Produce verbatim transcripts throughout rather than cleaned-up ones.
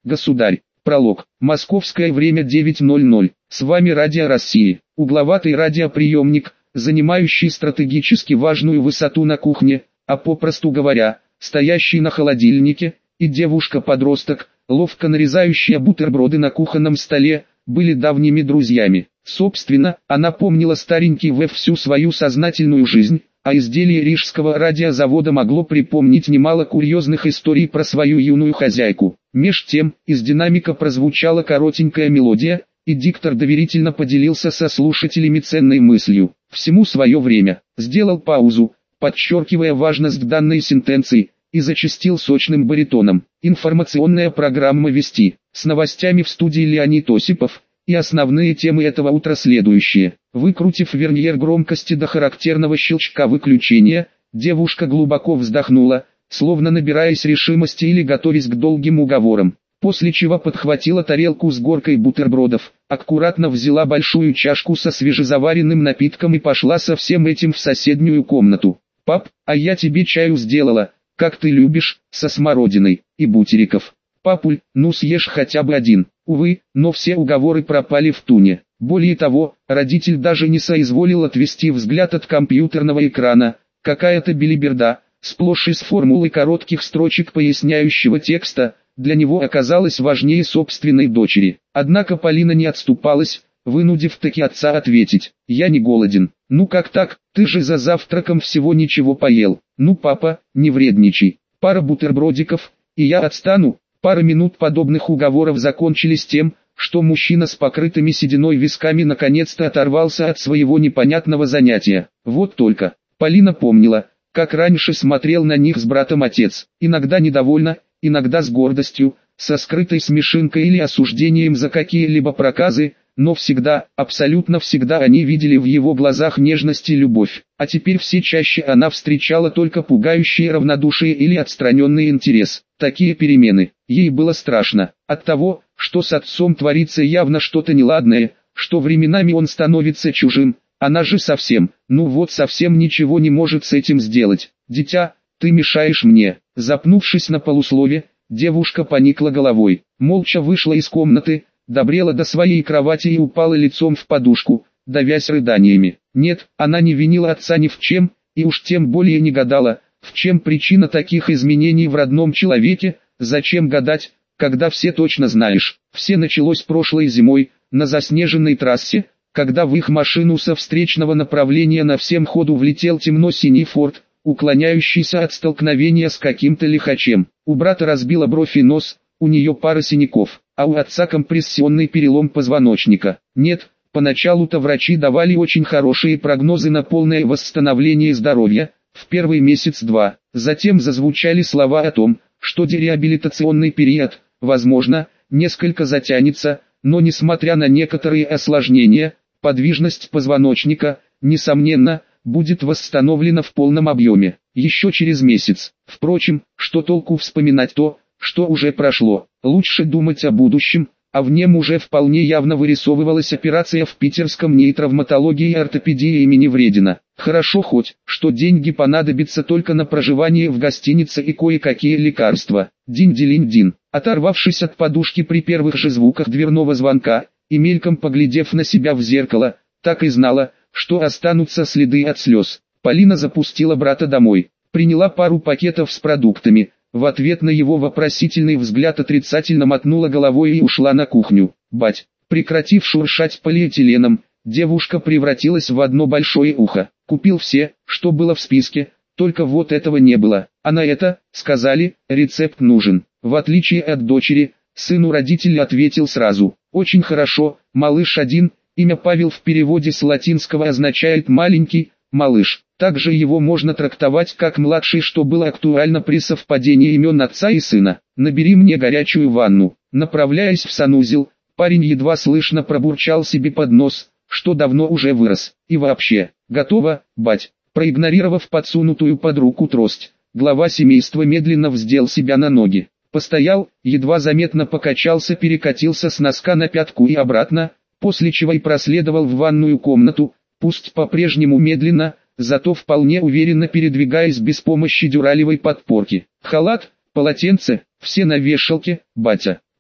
Государь. Пролог. Московское время девять ноль ноль. С вами Радио России. Угловатый радиоприемник, занимающий стратегически важную высоту на кухне, а попросту говоря, стоящий на холодильнике, и девушка-подросток, ловко нарезающая бутерброды на кухонном столе, были давними друзьями. Собственно, она помнила старенький ВЭФ всю свою сознательную жизнь, а изделие Рижского радиозавода могло припомнить немало курьезных историй про свою юную хозяйку. Меж тем, из динамика прозвучала коротенькая мелодия, и диктор доверительно поделился со слушателями ценной мыслью. Всему свое время. Сделал паузу, подчеркивая важность данной сентенции, и зачастил сочным баритоном. Информационная программа «Вести». С новостями в студии Леонид Осипов. И основные темы этого утра следующие. Выкрутив верниер громкости до характерного щелчка выключения, девушка глубоко вздохнула, словно набираясь решимости или готовясь к долгим уговорам. После чего подхватила тарелку с горкой бутербродов, аккуратно взяла большую чашку со свежезаваренным напитком и пошла со всем этим в соседнюю комнату. «Пап, а я тебе чаю сделала, как ты любишь, со смородиной и бутериков». «Папуль, ну съешь хотя бы один». Увы, но все уговоры пропали в туне. Более того, родитель даже не соизволил отвести взгляд от компьютерного экрана. Какая-то белиберда, сплошь из формул и коротких строчек поясняющего текста, для него оказалась важнее собственной дочери. Однако Полина не отступалась, вынудив таки отца ответить: «Я не голоден». «Ну как так, ты же за завтраком всего ничего поел». «Ну папа, не вредничай. Пара бутербродиков, и я отстану». Пара минут подобных уговоров закончились тем, что мужчина с покрытыми сединой висками наконец-то оторвался от своего непонятного занятия. Вот только, Полина помнила, как раньше смотрел на них с братом отец, иногда недовольно, иногда с гордостью, со скрытой смешинкой или осуждением за какие-либо проказы, но всегда, абсолютно всегда они видели в его глазах нежность и любовь. А теперь все чаще она встречала только пугающее равнодушие или отстраненный интерес. Такие перемены, ей было страшно, от того, что с отцом творится явно что-то неладное, что временами он становится чужим, она же совсем, ну вот совсем ничего не может с этим сделать. «Дитя, ты мешаешь мне». Запнувшись на полуслове, девушка поникла головой, молча вышла из комнаты, добрела до своей кровати и упала лицом в подушку, давясь рыданиями. Нет, она не винила отца ни в чем, и уж тем более не гадала, в чем причина таких изменений в родном человеке. Зачем гадать, когда все точно знаешь. Все началось прошлой зимой, на заснеженной трассе, когда в их машину со встречного направления на всем ходу влетел темно-синий форд, уклоняющийся от столкновения с каким-то лихачем. У брата разбила бровь и нос, у нее пара синяков, а у отца компрессионный перелом позвоночника. Нет, поначалу-то врачи давали очень хорошие прогнозы на полное восстановление здоровья в первый месяц-два. Затем зазвучали слова о том, что дереабилитационный период, возможно, несколько затянется, но несмотря на некоторые осложнения, подвижность позвоночника, несомненно, будет восстановлена в полном объеме, еще через месяц. Впрочем, что толку вспоминать то, что уже прошло? Лучше думать о будущем, а в нем уже вполне явно вырисовывалась операция в питерском НИИ травматологии и ортопедии имени Вредина. Хорошо хоть, что деньги понадобятся только на проживание в гостинице и кое-какие лекарства. Динь-дилинь-дин. Оторвавшись от подушки при первых же звуках дверного звонка, и мельком поглядев на себя в зеркало, так и знала, что останутся следы от слез. Полина запустила брата домой, приняла пару пакетов с продуктами, в ответ на его вопросительный взгляд отрицательно мотнула головой и ушла на кухню. «Бать!» Прекратив шуршать полиэтиленом, девушка превратилась в одно большое ухо. Купил все, что было в списке, только вот этого не было. А на это, сказали, рецепт нужен. В отличие от дочери, сыну родитель ответил сразу: «Очень хорошо, малыш один». Имя Павел в переводе с латинского означает «маленький», «малыш». Также его можно трактовать как младший, что было актуально при совпадении имен отца и сына. «Набери мне горячую ванну». Направляясь в санузел, парень едва слышно пробурчал себе под нос, что давно уже вырос. И вообще, готово, бать. Проигнорировав подсунутую под руку трость, глава семейства медленно вздел себя на ноги. Постоял, едва заметно покачался, перекатился с носка на пятку и обратно, после чего и проследовал в ванную комнату, пусть по-прежнему медленно, зато вполне уверенно передвигаясь без помощи дюралевой подпорки. Халат, полотенце, все на вешалке, батя.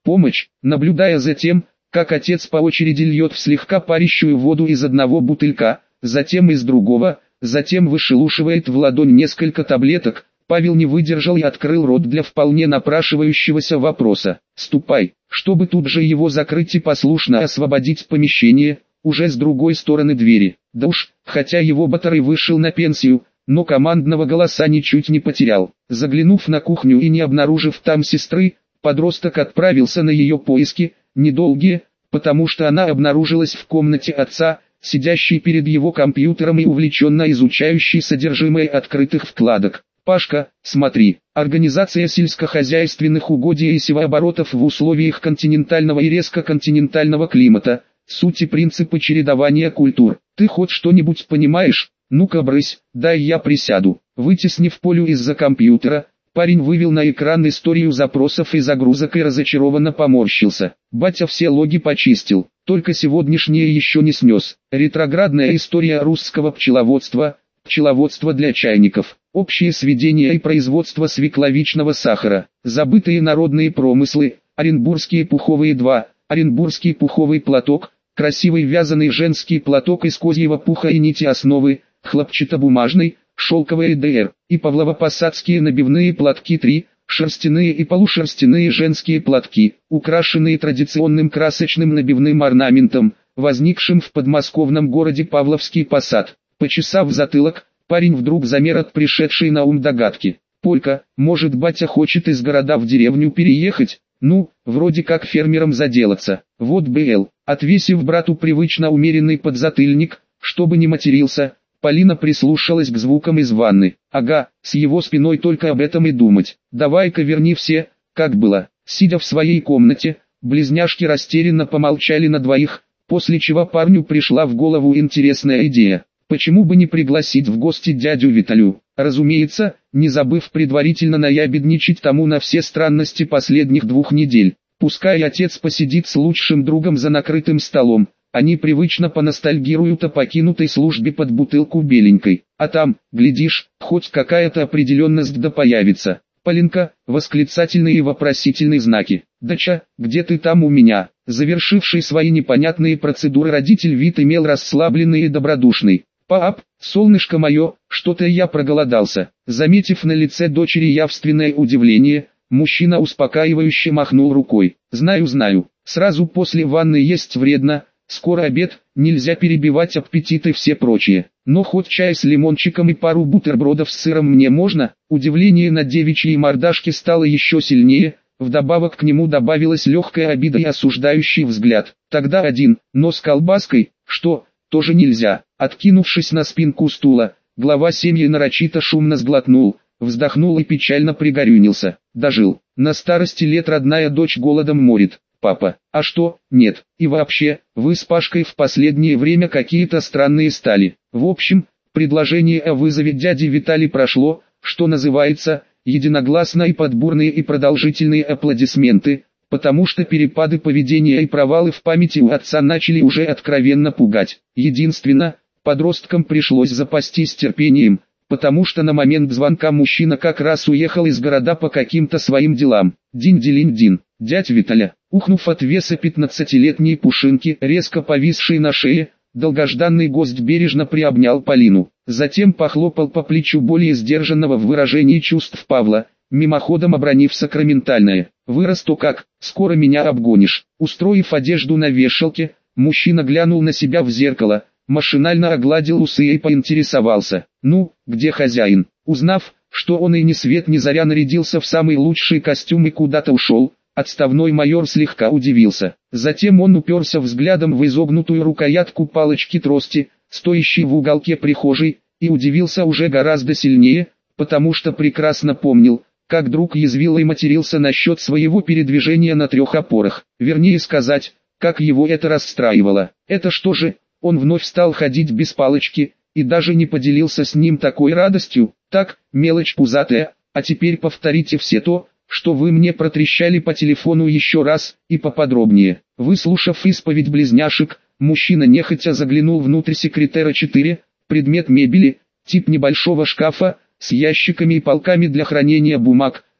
помощь, наблюдая за тем, как отец по очереди льет в слегка парящую воду из одного бутылька, затем из другого, затем вышелушивает в ладонь несколько таблеток, Павел не выдержал и открыл рот для вполне напрашивающегося вопроса. «Ступай», чтобы тут же его закрыть и послушно освободить помещение, уже с другой стороны двери. Да уж, хотя его батарей вышел на пенсию, но командного голоса ничуть не потерял. Заглянув на кухню и не обнаружив там сестры, подросток отправился на ее поиски, недолгие, потому что она обнаружилась в комнате отца, сидящей перед его компьютером и увлеченно изучающей содержимое открытых вкладок. «Пашка, смотри, организация сельскохозяйственных угодий и севооборотов в условиях континентального и резко континентального климата, суть и принципы чередования культур. Ты хоть что-нибудь понимаешь? Ну-ка брысь, дай я присяду». Вытеснив Полю из-за компьютера, парень вывел на экран историю запросов и загрузок и разочарованно поморщился. Батя все логи почистил, только сегодняшнее еще не снес. Ретроградная история русского пчеловодства, пчеловодство для чайников, общие сведения и производство свекловичного сахара, забытые народные промыслы, оренбургские пуховые два, оренбургский пуховый платок, красивый вязаный женский платок из козьего пуха и нити основы, хлопчатобумажный, шелковый ДР, и павлово-посадские набивные платки три, шерстяные и полушерстяные женские платки, украшенные традиционным красочным набивным орнаментом, возникшим в подмосковном городе Павловский Посад. Почесав затылок, парень вдруг замер от пришедшей на ум догадки. «Полька, может, батя хочет из города в деревню переехать? Ну, вроде как фермером заделаться. Вот бы эл». Отвесив брату привычно умеренный подзатыльник, чтобы не матерился, Полина прислушалась к звукам из ванны. «Ага, с его спиной только об этом и думать. Давай-ка верни все, как было». Сидя в своей комнате, близняшки растерянно помолчали на двоих, после чего парню пришла в голову интересная идея. Почему бы не пригласить в гости дядю Виталю? Разумеется, не забыв предварительно наябедничать тому на все странности последних двух недель. Пускай отец посидит с лучшим другом за накрытым столом, они привычно поностальгируют о покинутой службе под бутылку беленькой. А там, глядишь, хоть какая-то определенность да появится. «Поленька», восклицательные и вопросительные знаки. «Дача, где ты там у меня?» Завершивший свои непонятные процедуры родитель вид имел расслабленный и добродушный. «Пап, солнышко мое, что-то я проголодался». Заметив на лице дочери явственное удивление, мужчина успокаивающе махнул рукой. «Знаю, знаю, сразу после ванны есть вредно, скоро обед, нельзя перебивать аппетит и все прочее. Но хоть чай с лимончиком и пару бутербродов с сыром мне можно?» Удивление на девичьей мордашке стало еще сильнее, вдобавок к нему добавилась легкая обида и осуждающий взгляд. «Тогда один, но с колбаской, что, тоже нельзя?» Откинувшись на спинку стула, глава семьи нарочито шумно сглотнул, вздохнул и печально пригорюнился. Дожил. На старости лет родная дочь голодом морит. «Папа, а что, нет, и вообще, вы с Пашкой в последнее время какие-то странные стали». В общем, предложение о вызове дяди Витали прошло, что называется, единогласно и под бурные и продолжительные аплодисменты, потому что перепады поведения и провалы в памяти у отца начали уже откровенно пугать. Единственно, подросткам пришлось запастись терпением, потому что на момент звонка мужчина как раз уехал из города по каким-то своим делам. Динь-делинь-дин. Дядь Виталя, ухнув от веса пятнадцатилетней пушинки, резко повисшей на шее, долгожданный гость бережно приобнял Полину. Затем похлопал по плечу более сдержанного в выражении чувств Павла, мимоходом обронив сакраментальное: «Вырасту как, скоро меня обгонишь». Устроив одежду на вешалке, мужчина глянул на себя в зеркало, машинально огладил усы и поинтересовался: «Ну, где хозяин?» Узнав, что он и ни свет ни заря нарядился в самый лучший костюм и куда-то ушел, отставной майор слегка удивился. Затем он уперся взглядом в изогнутую рукоятку палочки-трости, стоящей в уголке прихожей, и удивился уже гораздо сильнее, потому что прекрасно помнил, как друг язвил и матерился насчет своего передвижения на трех опорах. Вернее сказать, как его это расстраивало. Это что же, он вновь стал ходить без палочки, и даже не поделился с ним такой радостью? Так, мелочь пузатая, а теперь повторите все то, что вы мне протрещали по телефону еще раз, и поподробнее. Выслушав исповедь близняшек, мужчина нехотя заглянул внутрь секретера четыре, предмет мебели, тип небольшого шкафа, с ящиками и полками для хранения бумаг,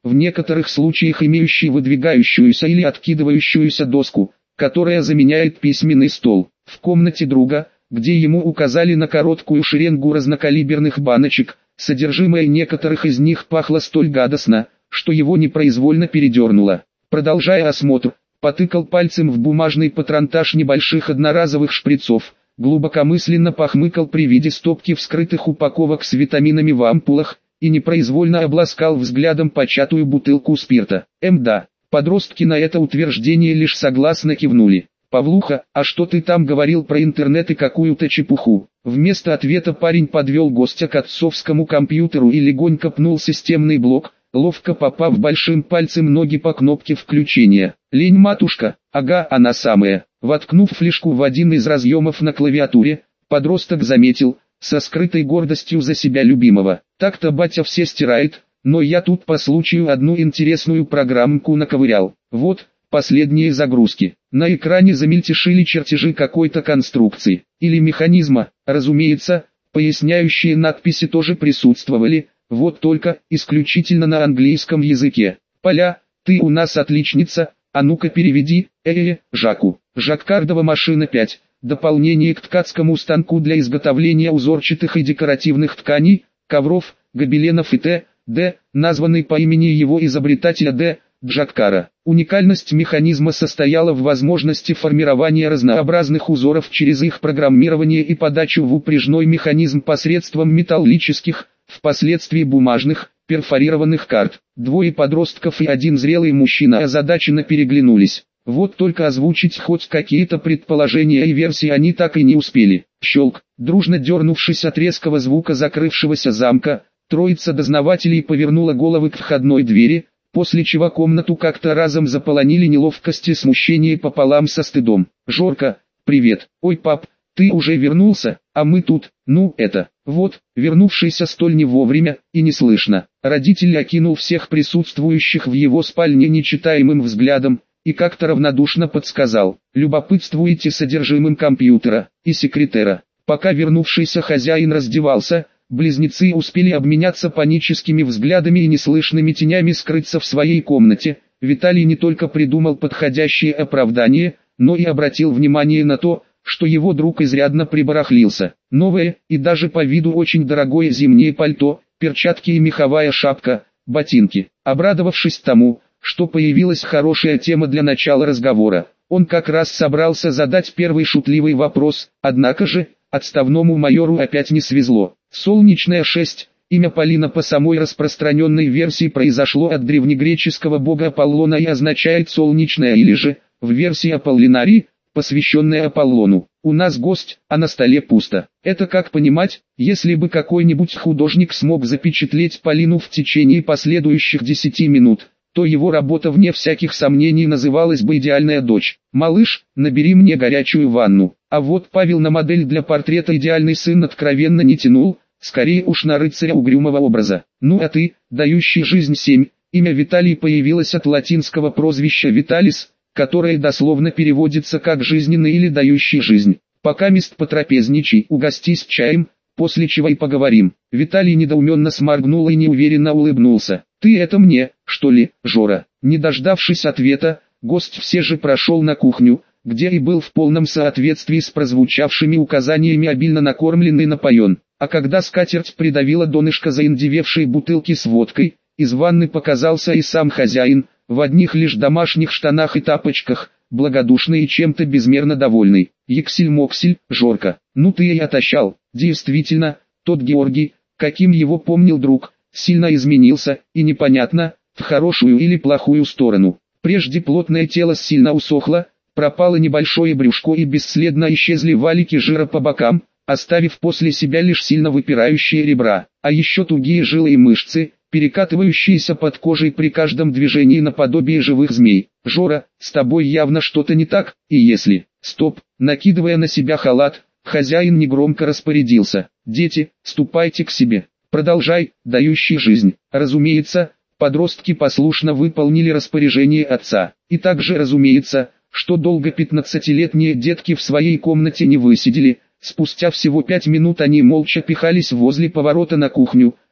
в некоторых случаях имеющий выдвигающуюся или откидывающуюся доску, которая заменяет письменный стол. В комнате друга, где ему указали на короткую шеренгу разнокалиберных баночек, содержимое некоторых из них пахло столь гадостно, что его непроизвольно передернуло. Продолжая осмотр, потыкал пальцем в бумажный патронтаж небольших одноразовых шприцов, глубокомысленно похмыкал при виде стопки вскрытых упаковок с витаминами в ампулах, и непроизвольно обласкал взглядом початую бутылку спирта. Мда, подростки на это утверждение лишь согласно кивнули. «Павлуха, а что ты там говорил про интернет и какую-то чепуху?» Вместо ответа парень подвел гостя к отцовскому компьютеру и легонько пнул системный блок, ловко попав большим пальцем ноги по кнопке включения. «Лень, матушка, ага, она самая». Воткнув флешку в один из разъемов на клавиатуре, подросток заметил, со скрытой гордостью за себя любимого: «Так-то батя все стирает, но я тут по случаю одну интересную программку наковырял. Вот, последние загрузки». На экране замельтешили чертежи какой-то конструкции, или механизма, разумеется, поясняющие надписи тоже присутствовали, вот только исключительно на английском языке. «Поля, ты у нас отличница, а ну-ка переведи, э-э, Жаку». Жаккардова машина пять. Дополнение к ткацкому станку для изготовления узорчатых и декоративных тканей, ковров, гобеленов и т.д., названный по имени его изобретателя Д. Джаккара. Уникальность механизма состояла в возможности формирования разнообразных узоров через их программирование и подачу в упряжной механизм посредством металлических, впоследствии бумажных, перфорированных карт. Двое подростков и один зрелый мужчина озадаченно переглянулись. Вот только озвучить хоть какие-то предположения и версии они так и не успели. Щелк, дружно дернувшись от резкого звука закрывшегося замка, троица дознавателей повернула головы к входной двери, после чего комнату как-то разом заполонили неловкость и смущение пополам со стыдом. «Жорка, привет. Ой, пап, ты уже вернулся, а мы тут, ну это, вот», вернувшийся столь не вовремя и неслышно. Родитель окинул всех присутствующих в его спальне нечитаемым взглядом, и как-то равнодушно подсказал: «Любопытствуете содержимым компьютера и секретера». Пока вернувшийся хозяин раздевался, близнецы успели обменяться паническими взглядами и неслышными тенями скрыться в своей комнате. Виталий не только придумал подходящее оправдание, но и обратил внимание на то, что его друг изрядно прибарахлился. Новое, и даже по виду очень дорогое зимнее пальто, перчатки и меховая шапка, ботинки. Обрадовавшись тому, что появилась хорошая тема для начала разговора, он как раз собрался задать первый шутливый вопрос, однако же, отставному майору опять не свезло. Солнечная шесть, имя Полина по самой распространенной версии произошло от древнегреческого бога Аполлона и означает «солнечная» или же, в версии Аполлинарий, посвященная Аполлону. У нас гость, а на столе пусто. Это как понимать, если бы какой-нибудь художник смог запечатлеть Полину в течение последующих десяти минут, то его работа вне всяких сомнений называлась бы «Идеальная дочь». «Малыш, набери мне горячую ванну». А вот Павел на модель для портрета «Идеальный сын» откровенно не тянул, скорее уж на рыцаря угрюмого образа. «Ну а ты, дающий жизнь семь», имя Виталий появилось от латинского прозвища «Виталис», которое дословно переводится как «жизненный» или «дающий жизнь». «Покамест потрапезничай, угостись чаем, после чего и поговорим». Виталий недоуменно сморгнул и неуверенно улыбнулся. «Ты это мне, что ли, Жора?» Не дождавшись ответа, гость все же прошел на кухню, где и был в полном соответствии с прозвучавшими указаниями обильно накормлен и напоен. А когда скатерть придавила донышко заиндевевшей бутылки с водкой, из ванны показался и сам хозяин, в одних лишь домашних штанах и тапочках, благодушный и чем-то безмерно довольный. «Ексель-моксель, Жорка, ну ты и отощал». Действительно, тот Георгий, каким его помнил друг, сильно изменился, и непонятно, в хорошую или плохую сторону. Прежде плотное тело сильно усохло, пропало небольшое брюшко и бесследно исчезли валики жира по бокам, оставив после себя лишь сильно выпирающие ребра, а еще тугие жилы и мышцы, перекатывающиеся под кожей при каждом движении наподобие живых змей. «Жора, с тобой явно что-то не так, и если...» «Стоп!» Накидывая на себя халат, хозяин негромко распорядился: «Дети, ступайте к себе. Продолжай, дающий жизнь». Разумеется, подростки послушно выполнили распоряжение отца. И также разумеется, что долго пятнадцатилетние детки в своей комнате не высидели. Спустя всего пять минут они молча пихались возле поворота на кухню,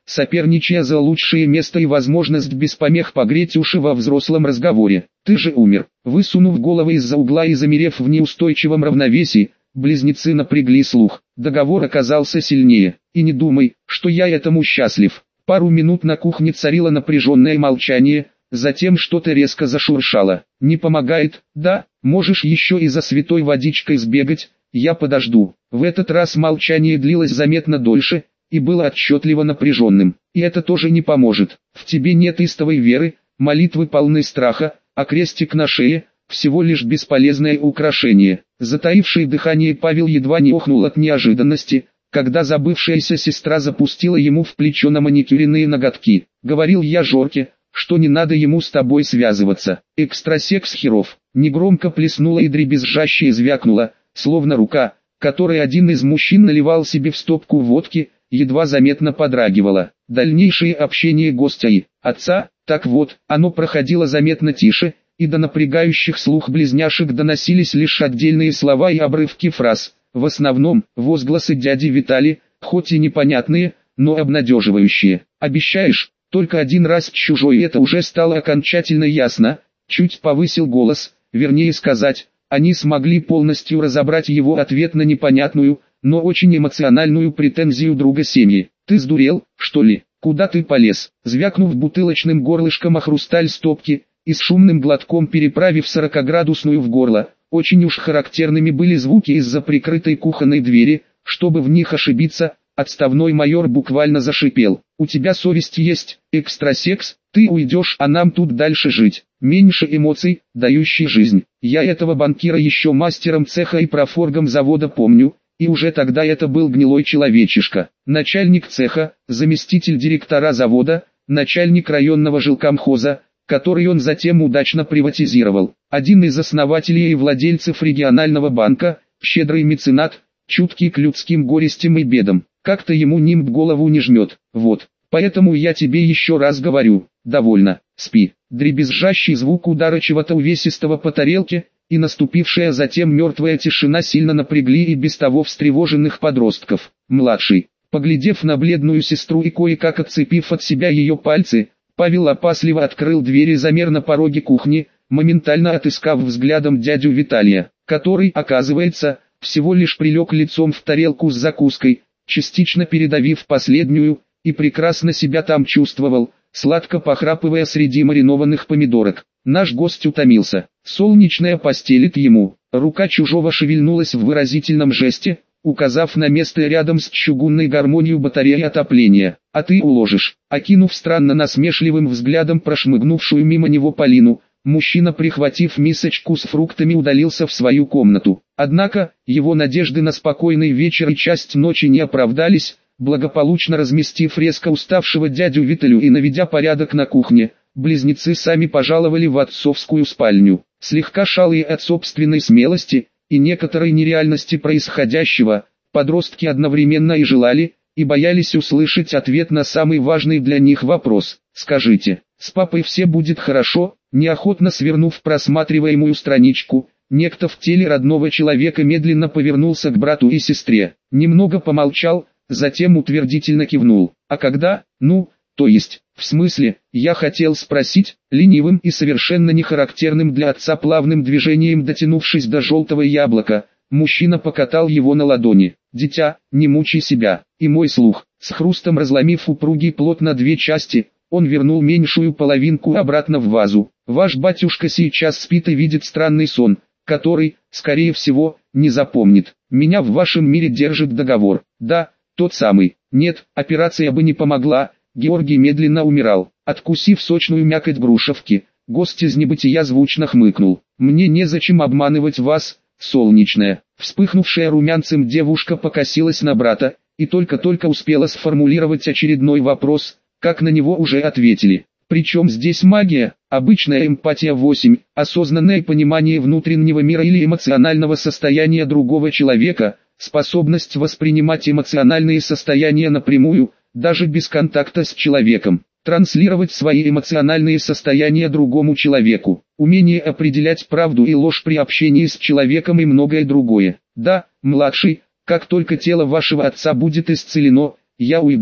соперничая за лучшее место и возможность без помех погреть уши во взрослом разговоре. «Ты же умер». Высунув головы из-за угла и замерев в неустойчивом равновесии, близнецы напрягли слух. Договор оказался сильнее. «И не думай, что я этому счастлив». Пару минут на кухне царило напряженное молчание, затем что-то резко зашуршало. «Не помогает, да? Можешь еще и за святой водичкой сбегать, я подожду». В этот раз молчание длилось заметно дольше, и было отчетливо напряженным. «И это тоже не поможет. В тебе нет истовой веры, молитвы полны страха, а крестик на шее – всего лишь бесполезное украшение». Затаивший дыхание Павел едва не охнул от неожиданности, когда забывшаяся сестра запустила ему в плечо на маникюренные ноготки. «Говорил я Жорке, что не надо ему с тобой связываться. Экстрасекс херов». Негромко плеснула и дребезжаще звякнула, словно рука, которой один из мужчин наливал себе в стопку водки, едва заметно подрагивала. Дальнейшее общение гостя и отца, так вот, оно проходило заметно тише, и до напрягающих слух близняшек доносились лишь отдельные слова и обрывки фраз, в основном возгласы дяди Витали, хоть и непонятные, но обнадеживающие. «Обещаешь?» Только один раз чужой, это уже стало окончательно ясно. Чуть повысил голос, вернее сказать, они смогли полностью разобрать его ответ на непонятную, но очень эмоциональную претензию друга семьи. «Ты сдурел, что ли? Куда ты полез?» Звякнув бутылочным горлышком о хрусталь стопки, и с шумным глотком переправив сорокаградусную в горло, очень уж характерными были звуки из-за прикрытой кухонной двери. Чтобы в них ошибиться, отставной майор буквально зашипел. «У тебя совесть есть, экстрасекс? Ты уйдешь, а нам тут дальше жить. Меньше эмоций, дающий жизнь. Я этого банкира еще мастером цеха и профоргом завода помню, и уже тогда это был гнилой человечишка. Начальник цеха, заместитель директора завода, начальник районного жилкомхоза, который он затем удачно приватизировал. Один из основателей и владельцев регионального банка, щедрый меценат, чуткий к людским горестям и бедам. Как-то ему нимб голову не жмет. Вот, поэтому я тебе еще раз говорю, довольно, спи». Дребезжащий звук удара чего-то увесистого по тарелке, и наступившая затем мертвая тишина сильно напрягли и без того встревоженных подростков. Младший, поглядев на бледную сестру и кое-как отцепив от себя ее пальцы, Павел опасливо открыл дверь и замер на пороге кухни, моментально отыскав взглядом дядю Виталия, который, оказывается, всего лишь прилег лицом в тарелку с закуской, частично передавив последнюю, и прекрасно себя там чувствовал, сладко похрапывая среди маринованных помидорок. Наш гость утомился. Солнечная постелит ему. Рука чужого шевельнулась в выразительном жесте, указав на место рядом с чугунной гармонией батареи отопления. «А ты уложишь». Окинув странно насмешливым взглядом прошмыгнувшую мимо него Полину, мужчина, прихватив мисочку с фруктами, удалился в свою комнату. Однако, его надежды на спокойный вечер и часть ночи не оправдались. Благополучно разместив резко уставшего дядю Виталю и наведя порядок на кухне, близнецы сами пожаловали в отцовскую спальню. Слегка шалые от собственной смелости и некоторой нереальности происходящего, подростки одновременно и желали, и боялись услышать ответ на самый важный для них вопрос. «Скажите, с папой все будет хорошо?» Неохотно свернув просматриваемую страничку, некто в теле родного человека медленно повернулся к брату и сестре. Немного помолчал, затем утвердительно кивнул. «А когда? Ну, то есть, в смысле, я хотел спросить», ленивым и совершенно нехарактерным для отца плавным движением дотянувшись до желтого яблока, мужчина покатал его на ладони. «Дитя, не мучай себя». И мой слух, с хрустом разломив упругий плод на две части, он вернул меньшую половинку обратно в вазу. «Ваш батюшка сейчас спит и видит странный сон, который, скорее всего, не запомнит. Меня в вашем мире держит договор». «Да, тот самый». «Нет, операция бы не помогла». Георгий медленно умирал. Откусив сочную мякоть грушевки, гость из небытия звучно хмыкнул. «Мне незачем обманывать вас, солнечная». Вспыхнувшая румянцем девушка покосилась на брата, и только-только успела сформулировать очередной вопрос, как на него уже ответили. Причем здесь магия, обычная эмпатия восемь, осознанное понимание внутреннего мира или эмоционального состояния другого человека, способность воспринимать эмоциональные состояния напрямую, даже без контакта с человеком, транслировать свои эмоциональные состояния другому человеку, умение определять правду и ложь при общении с человеком и многое другое. Да, младший, как только тело вашего отца будет исцелено, я уйду.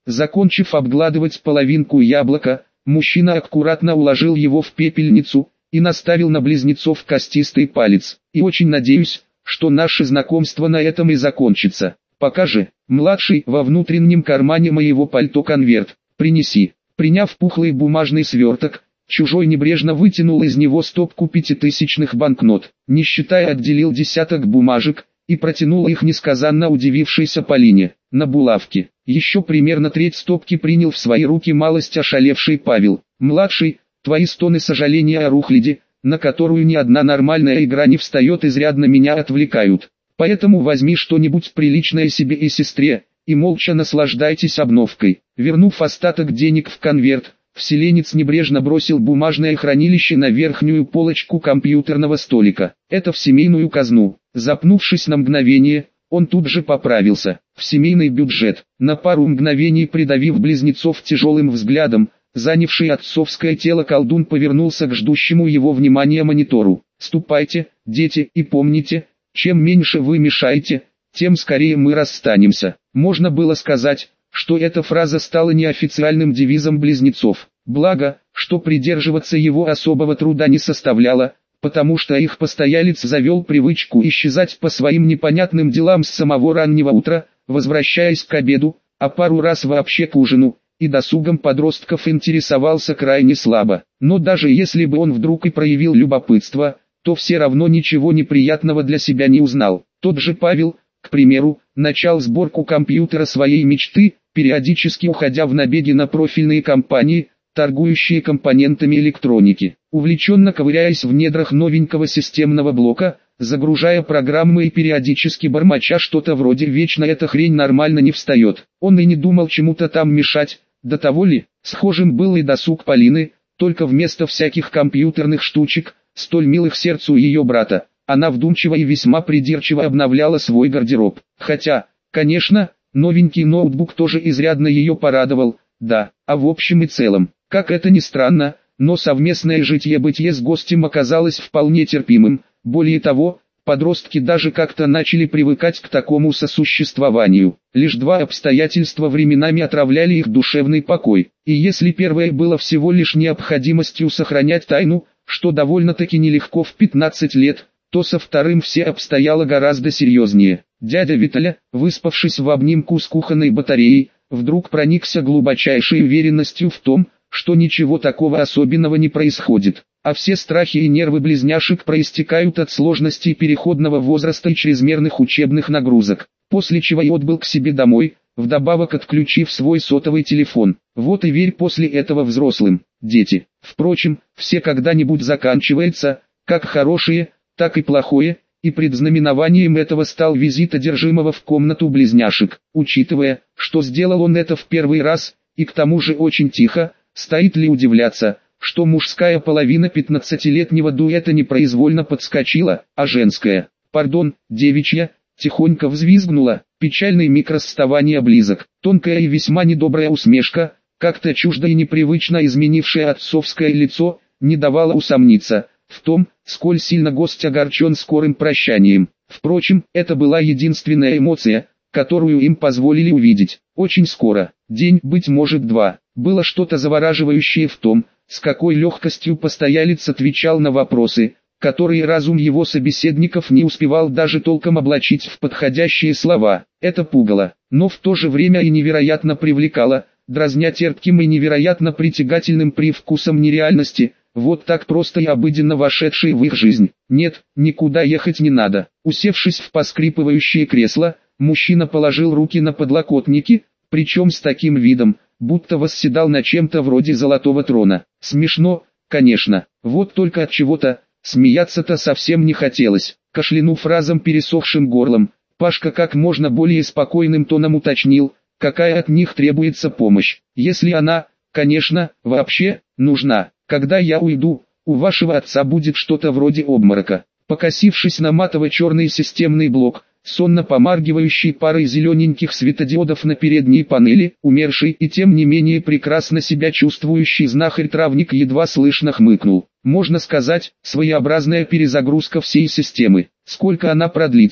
Закончив обгладывать половинку яблока, мужчина аккуратно уложил его в пепельницу и наставил на близнецов костистый палец. И очень надеюсь, что наше знакомство на этом и закончится. Пока же, младший, во внутреннем кармане моего пальто конверт, принеси. Приняв пухлый бумажный сверток, чужой небрежно вытянул из него стопку пятитысячных банкнот, не считая отделил десяток бумажек и протянул их несказанно удивившейся Полине, на булавке. Еще примерно треть стопки принял в свои руки малость ошалевший Павел. Младший, твои стоны сожаления о рухляде, на которую ни одна нормальная игра не встает, изрядно меня отвлекают. Поэтому возьми что-нибудь приличное себе и сестре, и молча наслаждайтесь обновкой. Вернув остаток денег в конверт, вселенец небрежно бросил бумажное хранилище на верхнюю полочку компьютерного столика. Это в семейную казну. Запнувшись на мгновение, он тут же поправился. В семейный бюджет. На пару мгновений придавив близнецов тяжелым взглядом, занявший отцовское тело колдун повернулся к ждущему его внимания монитору. «Ступайте, дети, и помните, чем меньше вы мешаете, тем скорее мы расстанемся». Можно было сказать, что эта фраза стала неофициальным девизом близнецов. Благо, что придерживаться его особого труда не составляло, потому что их постоялец завел привычку исчезать по своим непонятным делам с самого раннего утра, возвращаясь к обеду, а пару раз вообще к ужину, и досугом подростков интересовался крайне слабо. Но даже если бы он вдруг и проявил любопытство, то все равно ничего неприятного для себя не узнал. Тот же Павел, к примеру, начал сборку компьютера своей мечты, периодически уходя в набеги на профильные компании, торгующие компонентами электроники. Увлеченно ковыряясь в недрах новенького системного блока, загружая программы и периодически бормоча что-то вроде «вечно эта хрень нормально не встает». Он и не думал чему-то там мешать, до того ли, схожим был и досуг Полины, только вместо всяких компьютерных штучек, столь милых сердцу ее брата, она вдумчиво и весьма придирчиво обновляла свой гардероб. Хотя, конечно, новенький ноутбук тоже изрядно ее порадовал, да, а в общем и целом, как это ни странно, но совместное житье-бытие с гостем оказалось вполне терпимым. Более того, подростки даже как-то начали привыкать к такому сосуществованию. Лишь два обстоятельства временами отравляли их душевный покой. И если первое было всего лишь необходимостью сохранять тайну, что довольно-таки нелегко в пятнадцать лет, то со вторым все обстояло гораздо серьезнее. Дядя Виталя, выспавшись в обнимку с кухонной батареей, вдруг проникся глубочайшей уверенностью в том, что ничего такого особенного не происходит, а все страхи и нервы близняшек проистекают от сложностей переходного возраста и чрезмерных учебных нагрузок, после чего и отбыл к себе домой, вдобавок отключив свой сотовый телефон. Вот и верь после этого взрослым, дети. Впрочем, все когда-нибудь заканчивается, как хорошее, так и плохое, и предзнаменованием этого стал визит одержимого в комнату близняшек. Учитывая, что сделал он это в первый раз, и к тому же очень тихо, стоит ли удивляться, что мужская половина пятнадцатилетнего дуэта непроизвольно подскочила, а женская, пардон, девичья, тихонько взвизгнула. Печальный миг расставания близок, тонкая и весьма недобрая усмешка, как-то чуждо и непривычно изменившее отцовское лицо, не давала усомниться в том, сколь сильно гость огорчен скорым прощанием. Впрочем, это была единственная эмоция, которую им позволили увидеть. Очень скоро, день, быть может два, было что-то завораживающее в том, с какой легкостью постоялец отвечал на вопросы, которые разум его собеседников не успевал даже толком облачить в подходящие слова. Это пугало, но в то же время и невероятно привлекало, дразня терпким и невероятно притягательным привкусом нереальности, вот так просто и обыденно вошедшей в их жизнь. Нет, никуда ехать не надо. Усевшись в поскрипывающее кресло, мужчина положил руки на подлокотники, причем с таким видом, будто восседал на чем-то вроде золотого трона. Смешно, конечно, вот только от чего-то, смеяться-то совсем не хотелось. Кашлянув разом пересохшим горлом, Пашка как можно более спокойным тоном уточнил, какая от них требуется помощь, если она, конечно, вообще, нужна. Когда я уйду, у вашего отца будет что-то вроде обморока. Покосившись на матово-черный системный блок, сонно помаргивающий парой зелененьких светодиодов на передней панели, умерший и тем не менее прекрасно себя чувствующий знахарь-травник едва слышно хмыкнул. Можно сказать, своеобразная перезагрузка всей системы. Сколько она продлится,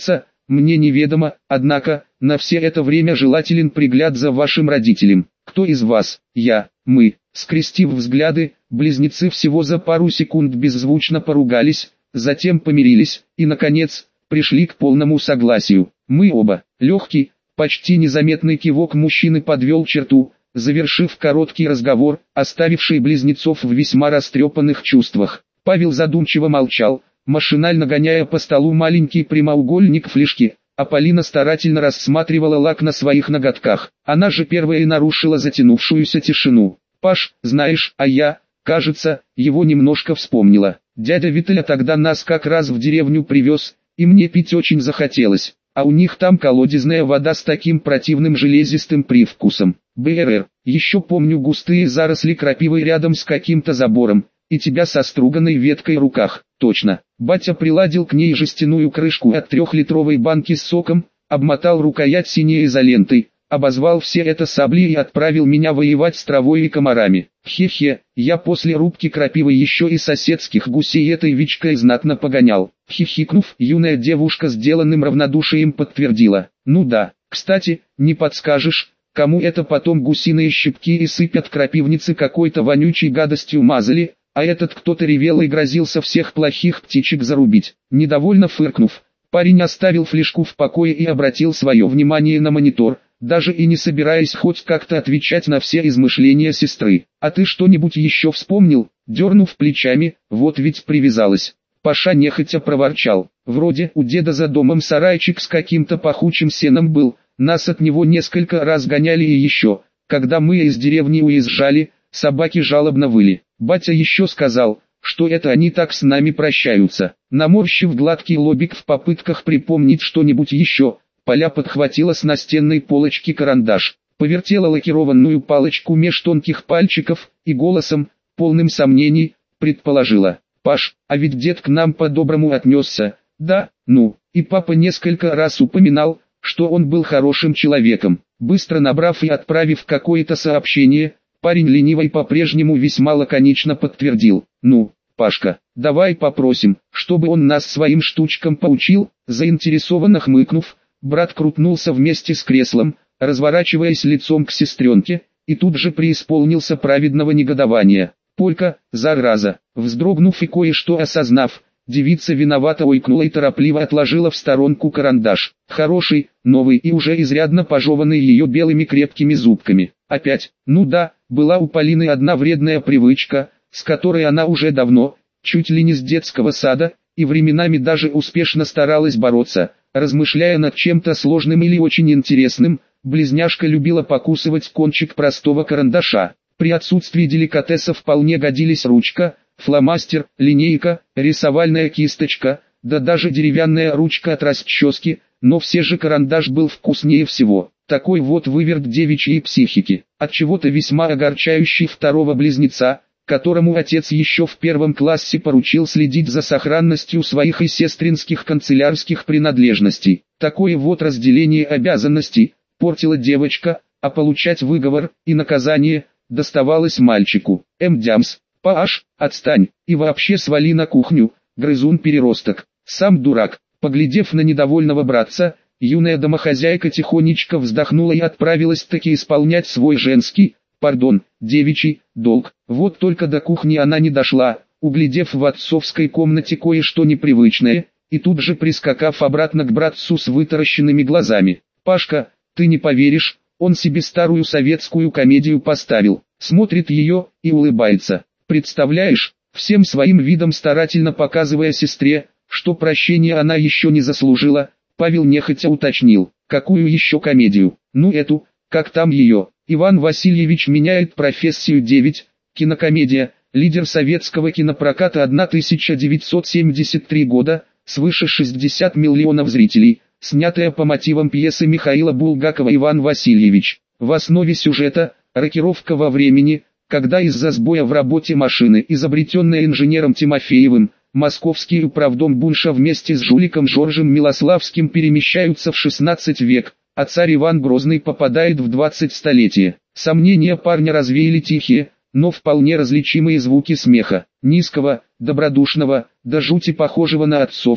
мне неведомо, однако, на все это время желателен пригляд за вашим родителем. Кто из вас? Я, мы. Скрестив взгляды, близнецы всего за пару секунд беззвучно поругались, затем помирились, и, наконец, пришли к полному согласию. Мы оба. Легкий, почти незаметный кивок мужчины подвел черту, завершив короткий разговор, оставивший близнецов в весьма растрепанных чувствах. Павел задумчиво молчал, машинально гоняя по столу маленький прямоугольник флешки, а Полина старательно рассматривала лак на своих ноготках. Она же первая и нарушила затянувшуюся тишину. «Паш, знаешь, а я, кажется, его немножко вспомнила. Дядя Виталя тогда нас как раз в деревню привез, и мне пить очень захотелось. А у них там колодезная вода с таким противным железистым привкусом. БРР, еще помню густые заросли крапивы рядом с каким-то забором, и тебя со струганной веткой в руках. Точно». Батя приладил к ней жестяную крышку от трехлитровой банки с соком, обмотал рукоять синей изолентой, обозвал все это саблей и отправил меня воевать с травой и комарами. Хе-хе, я после рубки крапивы еще и соседских гусей этой вичкой знатно погонял. Хихикнув, юная девушка сделанным равнодушием подтвердила. Ну да, кстати, не подскажешь, кому это потом гусиные щипки и сыпят крапивницы какой-то вонючей гадостью мазали, а этот кто-то ревел и грозился всех плохих птичек зарубить. Недовольно фыркнув, парень оставил флешку в покое и обратил свое внимание на монитор, даже и не собираясь хоть как-то отвечать на все измышления сестры. «А ты что-нибудь еще вспомнил?» Дернув плечами, вот ведь привязалась. Паша нехотя проворчал. «Вроде у деда за домом сарайчик с каким-то пахучим сеном был, нас от него несколько раз гоняли и еще, когда мы из деревни уезжали, собаки жалобно выли. Батя еще сказал, что это они так с нами прощаются». Наморщив гладкий лобик в попытках припомнить что-нибудь еще, Поля подхватила с настенной полочки карандаш, повертела лакированную палочку меж тонких пальчиков и голосом, полным сомнений, предположила: «Паш, а ведь дед к нам по-доброму отнесся, да, ну, и папа несколько раз упоминал, что он был хорошим человеком». Быстро набрав и отправив какое-то сообщение, парень лениво и по-прежнему весьма лаконично подтвердил: «Ну, Пашка, давай попросим, чтобы он нас своим штучкам поучил». Заинтересованно хмыкнув, брат крутнулся вместе с креслом, разворачиваясь лицом к сестренке, и тут же преисполнился праведного негодования. «Полька, зараза!» Вздрогнув и кое-что осознав, девица виновато ойкнула и торопливо отложила в сторонку карандаш. Хороший, новый и уже изрядно пожеванный ее белыми крепкими зубками. Опять, ну да, была у Полины одна вредная привычка, с которой она уже давно, чуть ли не с детского сада, и временами даже успешно старалась бороться. Размышляя над чем-то сложным или очень интересным, близняшка любила покусывать кончик простого карандаша. При отсутствии деликатеса вполне годились ручка, фломастер, линейка, рисовальная кисточка, да даже деревянная ручка от расчески, но все же карандаш был вкуснее всего. Такой вот выверт девичьей психики, отчего-то весьма огорчающий второго близнеца, которому отец еще в первом классе поручил следить за сохранностью своих и сестринских канцелярских принадлежностей. Такое вот разделение обязанностей портила девочка, а получать выговор и наказание доставалось мальчику. «Мдямс, Паш, отстань, и вообще свали на кухню, грызун-переросток, сам дурак». Поглядев на недовольного братца, юная домохозяйка тихонечко вздохнула и отправилась таки исполнять свой женский, пардон, девичий, долг. Вот только до кухни она не дошла, углядев в отцовской комнате кое-что непривычное, и тут же прискакав обратно к братцу с вытаращенными глазами. «Пашка, ты не поверишь, он себе старую советскую комедию поставил, смотрит ее и улыбается. Представляешь?» Всем своим видом старательно показывая сестре, что прощения она еще не заслужила, Павел нехотя уточнил: «Какую еще комедию?» «Ну эту, как там ее?» «Иван Васильевич меняет профессию девять», кинокомедия, лидер советского кинопроката тысяча девятьсот семьдесят третьего года, свыше шестидесяти миллионов зрителей, снятая по мотивам пьесы Михаила Булгакова «Иван Васильевич». В основе сюжета – рокировка во времени, когда из-за сбоя в работе машины, изобретенной инженером Тимофеевым, московский управдом Бунша вместе с жуликом Жоржем Милославским перемещаются в шестнадцатый век, а царь Иван Грозный попадает в двадцатое столетие. Сомнения парня развеяли тихие, но вполне различимые звуки смеха, низкого, добродушного, до жути похожего на отцовский,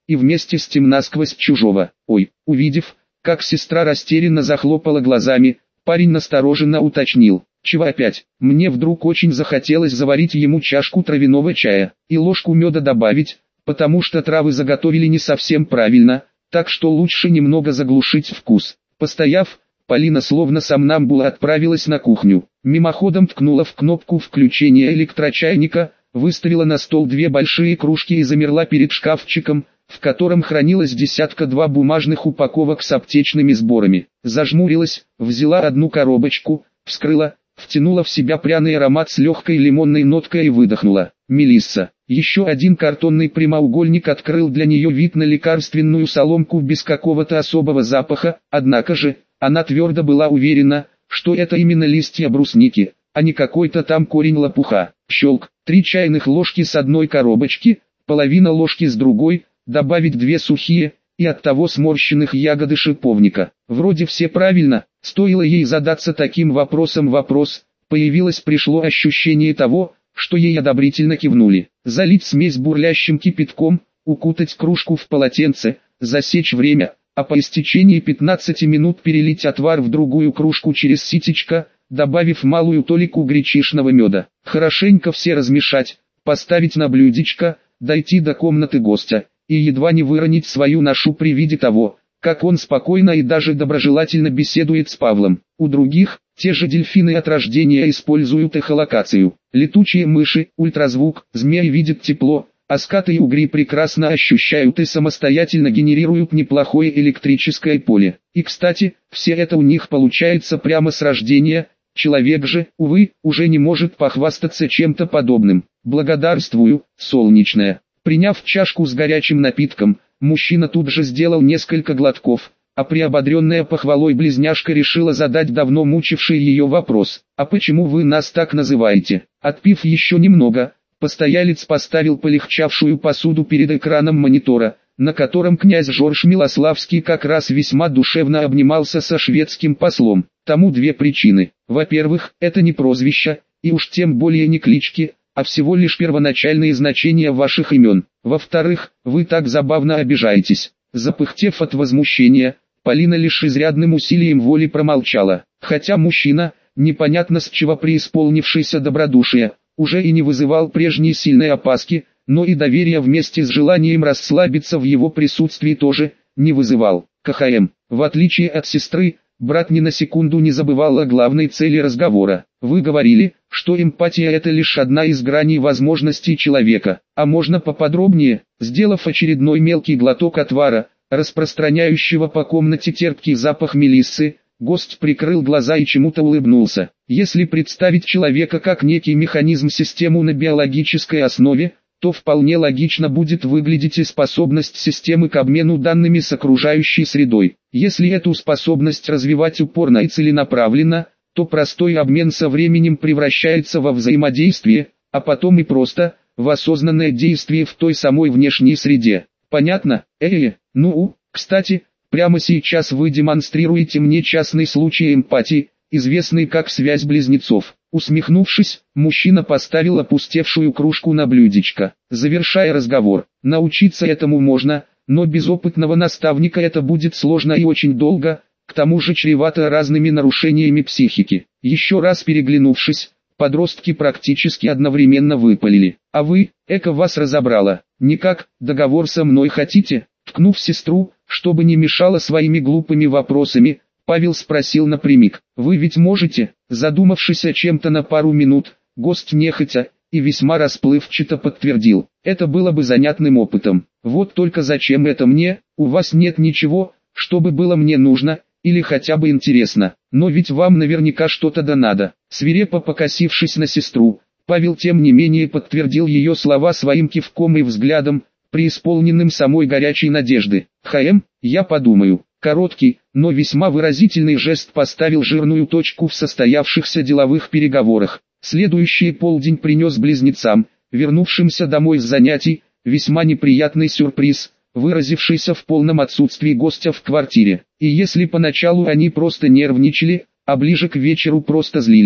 и вместе с тем насквозь чужого. Ой, увидев, как сестра растерянно захлопала глазами, парень настороженно уточнил: «Чего опять?» Мне вдруг очень захотелось заварить ему чашку травяного чая и ложку меда добавить, потому что травы заготовили не совсем правильно, так что лучше немного заглушить вкус. Постояв, Полина словно сомнамбула отправилась на кухню. Мимоходом ткнула в кнопку включения электрочайника, выставила на стол две большие кружки и замерла перед шкафчиком, в котором хранилось десятка-два бумажных упаковок с аптечными сборами. Зажмурилась, взяла одну коробочку, вскрыла, втянула в себя пряный аромат с легкой лимонной ноткой и выдохнула. Мелисса. Еще один картонный прямоугольник открыл для нее вид на лекарственную соломку без какого-то особого запаха, однако же, она твердо была уверена, что это именно листья брусники, а не какой-то там корень лопуха. Щелк. Три чайных ложки с одной коробочки, половина ложки с другой, добавить две сухие, и оттого сморщенных ягоды шиповника. Вроде все правильно, стоило ей задаться таким вопросом вопрос, появилось пришло ощущение того, что ей одобрительно кивнули. Залить смесь бурлящим кипятком, укутать кружку в полотенце, засечь время, а по истечении пятнадцати минут перелить отвар в другую кружку через ситечко, добавив малую толику гречишного меда. Хорошенько все размешать, поставить на блюдечко, дойти до комнаты гостя, и едва не выронить свою ношу при виде того, как он спокойно и даже доброжелательно беседует с Павлом. У других, те же дельфины от рождения используют эхолокацию. Летучие мыши, ультразвук, змеи видят тепло, а скаты и угри прекрасно ощущают и самостоятельно генерируют неплохое электрическое поле. И кстати, все это у них получается прямо с рождения, человек же, увы, уже не может похвастаться чем-то подобным. Благодарствую, солнечная. Приняв чашку с горячим напитком, мужчина тут же сделал несколько глотков, а приободренная похвалой близняшка решила задать давно мучивший ее вопрос: «А почему вы нас так называете?» Отпив еще немного, постоялец поставил полегчавшую посуду перед экраном монитора, на котором князь Жорж Милославский как раз весьма душевно обнимался со шведским послом. Тому две причины. Во-первых, это не прозвища, и уж тем более не клички, а всего лишь первоначальные значения ваших имен. Во-вторых, вы так забавно обижаетесь. Запыхтев от возмущения, Полина лишь изрядным усилием воли промолчала, хотя мужчина, непонятно с чего преисполнившийся добродушия, уже и не вызывал прежней сильной опаски, но и доверия вместе с желанием расслабиться в его присутствии тоже не вызывал. КХМ, в отличие от сестры, брат ни на секунду не забывал о главной цели разговора. Вы говорили, что эмпатия — это лишь одна из граней возможностей человека. А можно поподробнее? Сделав очередной мелкий глоток отвара, распространяющего по комнате терпкий запах мелиссы, гость прикрыл глаза и чему-то улыбнулся. Если представить человека как некий механизм-систему на биологической основе, то вполне логично будет выглядеть и способность системы к обмену данными с окружающей средой. Если эту способность развивать упорно и целенаправленно, то простой обмен со временем превращается во взаимодействие, а потом и просто в осознанное действие в той самой внешней среде. Понятно? Э-э, ну, кстати, прямо сейчас вы демонстрируете мне частный случай эмпатии, известный как связь близнецов. Усмехнувшись, мужчина поставил опустевшую кружку на блюдечко. Завершая разговор, научиться этому можно, но без опытного наставника это будет сложно и очень долго, к тому же чревато разными нарушениями психики. Еще раз переглянувшись, подростки практически одновременно выпалили: «А вы, эко вас разобрало, никак, договор со мной хотите?» Ткнув сестру, чтобы не мешала своими глупыми вопросами, Павел спросил напрямик: «Вы ведь можете?» Задумавшись о чем-то на пару минут, гость нехотя и весьма расплывчато подтвердил: «Это было бы занятным опытом. Вот только зачем это мне? У вас нет ничего, чтобы было мне нужно, или хотя бы интересно. Но ведь вам наверняка что-то да надо». Свирепо покосившись на сестру, Павел тем не менее подтвердил ее слова своим кивком и взглядом, преисполненным самой горячей надежды. «ХМ, я подумаю». Короткий, но весьма выразительный жест поставил жирную точку в состоявшихся деловых переговорах. Следующий полдень принес близнецам, вернувшимся домой с занятий, весьма неприятный сюрприз, выразившийся в полном отсутствии гостя в квартире. И если поначалу они просто нервничали, а ближе к вечеру просто злились,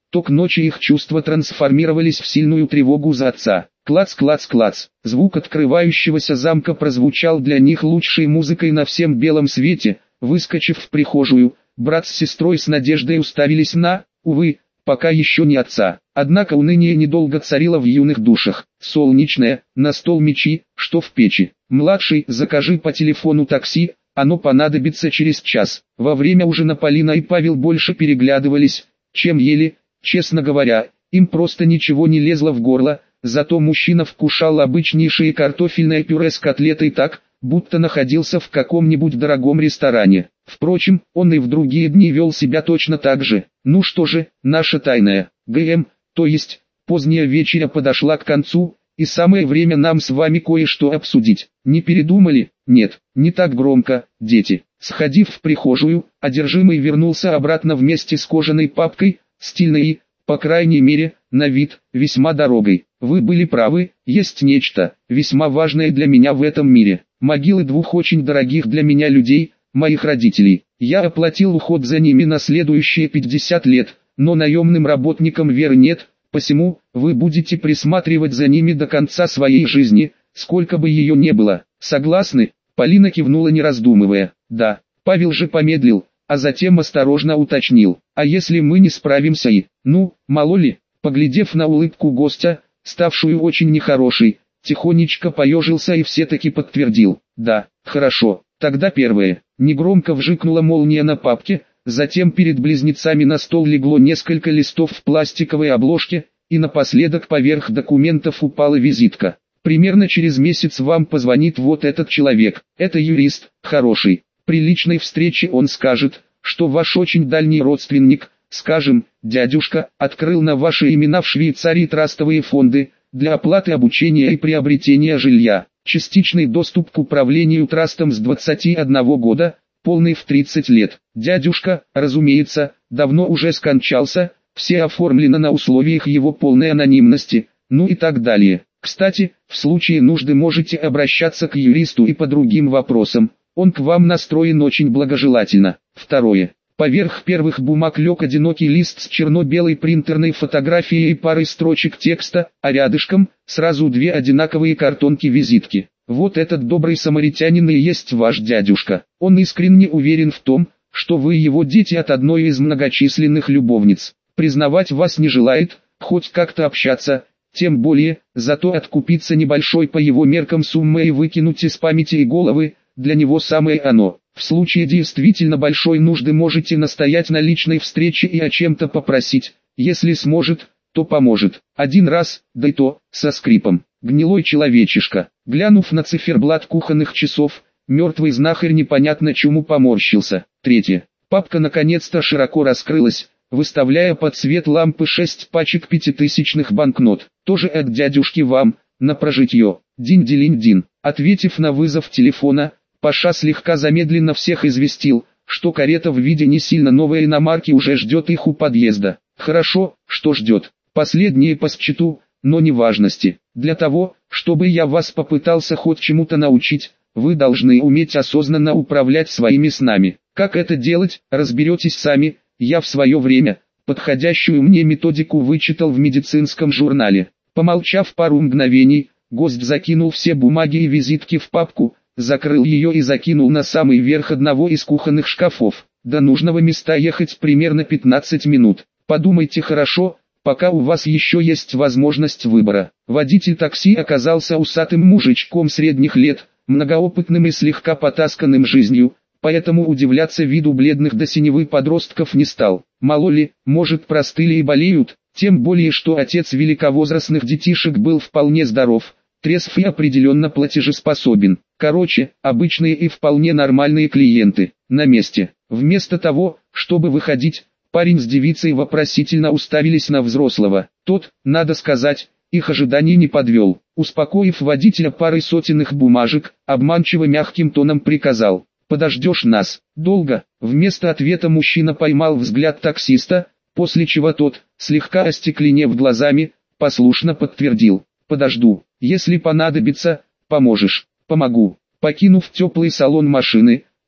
то к ночи их чувства трансформировались в сильную тревогу за отца. Клац-клац-клац. Звук открывающегося замка прозвучал для них лучшей музыкой на всем белом свете. Выскочив в прихожую, брат с сестрой с надеждой уставились на, увы, пока еще не отца. Однако уныние недолго царило в юных душах. Солнечное, на стол мечи, что в печи. Младший, закажи по телефону такси, оно понадобится через час. Во время ужина Полина и Павел больше переглядывались, чем ели. Честно говоря, им просто ничего не лезло в горло, зато мужчина вкушал обычнейшее картофельное пюре с котлетой так, будто находился в каком-нибудь дорогом ресторане. Впрочем, он и в другие дни вел себя точно так же. Ну что же, наша тайная, ГМ, то есть, поздняя вечеря подошла к концу, и самое время нам с вами кое-что обсудить. Не передумали? Нет, не так громко, дети. Сходив в прихожую, одержимый вернулся обратно вместе с кожаной папкой, стильной и, по крайней мере, на вид, весьма дорогой. Вы были правы, есть нечто, весьма важное для меня в этом мире. Могилы двух очень дорогих для меня людей, моих родителей. Я оплатил уход за ними на следующие пятьдесят лет, но наемным работникам веры нет, посему, вы будете присматривать за ними до конца своей жизни, сколько бы ее не было. Согласны? Полина кивнула не раздумывая. Да. Павел же помедлил, а затем осторожно уточнил. А если мы не справимся и, ну, мало ли, поглядев на улыбку гостя, ставшую очень нехорошей, тихонечко поежился и все-таки подтвердил. Да, хорошо, тогда первое. Негромко вжикнула молния на папке, затем перед близнецами на стол легло несколько листов в пластиковой обложке, и напоследок поверх документов упала визитка. Примерно через месяц вам позвонит вот этот человек, это юрист, хороший. При личной встрече он скажет, что ваш очень дальний родственник, скажем, дядюшка, открыл на ваши имена в Швейцарии трастовые фонды, для оплаты обучения и приобретения жилья, частичный доступ к управлению трастом с двадцати одного года, полный в тридцать лет. Дядюшка, разумеется, давно уже скончался, все оформлено на условиях его полной анонимности, ну и так далее. Кстати, в случае нужды можете обращаться к юристу и по другим вопросам, он к вам настроен очень благожелательно. Второе. Поверх первых бумаг лег одинокий лист с черно-белой принтерной фотографией и парой строчек текста, а рядышком сразу две одинаковые картонки-визитки. Вот этот добрый самаритянин и есть ваш дядюшка. Он искренне уверен в том, что вы его дети от одной из многочисленных любовниц. Признавать вас не желает, хоть как-то общаться, тем более, зато откупиться небольшой по его меркам суммой и выкинуть из памяти и головы, для него самое оно. В случае действительно большой нужды можете настоять на личной встрече и о чем-то попросить, если сможет, то поможет. Один раз, да и то, со скрипом. Гнилой человечишка. Глянув на циферблат кухонных часов, мертвый знахарь непонятно чему поморщился. Третье. Папка наконец-то широко раскрылась, выставляя под свет лампы шесть пачек пятитысячных банкнот. Тоже от дядюшки вам, на прожитье. Динь-дилинь-дин. Ответив на вызов телефона, Паша слегка замедленно всех известил, что карета в виде не сильно новой иномарки уже ждет их у подъезда. Хорошо, что ждет. Последнее по счету, но не важности. Для того, чтобы я вас попытался хоть чему-то научить, вы должны уметь осознанно управлять своими снами. Как это делать, разберетесь сами. Я в свое время подходящую мне методику вычитал в медицинском журнале. Помолчав пару мгновений, гость закинул все бумаги и визитки в папку, закрыл ее и закинул на самый верх одного из кухонных шкафов. До нужного места ехать примерно пятнадцать минут. Подумайте хорошо, пока у вас еще есть возможность выбора. Водитель такси оказался усатым мужичком средних лет, многоопытным и слегка потасканным жизнью, поэтому удивляться виду бледных до синевы подростков не стал. Мало ли, может простыли и болеют, тем более что отец великовозрастных детишек был вполне здоров, трезв и определенно платежеспособен. Короче, обычные и вполне нормальные клиенты, на месте. Вместо того, чтобы выходить, парень с девицей вопросительно уставились на взрослого. Тот, надо сказать, их ожиданий не подвел. Успокоив водителя парой сотенных бумажек, обманчиво мягким тоном приказал: «Подождешь нас?» «Долго?» Вместо ответа мужчина поймал взгляд таксиста, после чего тот, слегка остекленев глазами, послушно подтвердил: «Подожду. Если понадобится, поможешь». «Помогу». Покинув теплый салон машины,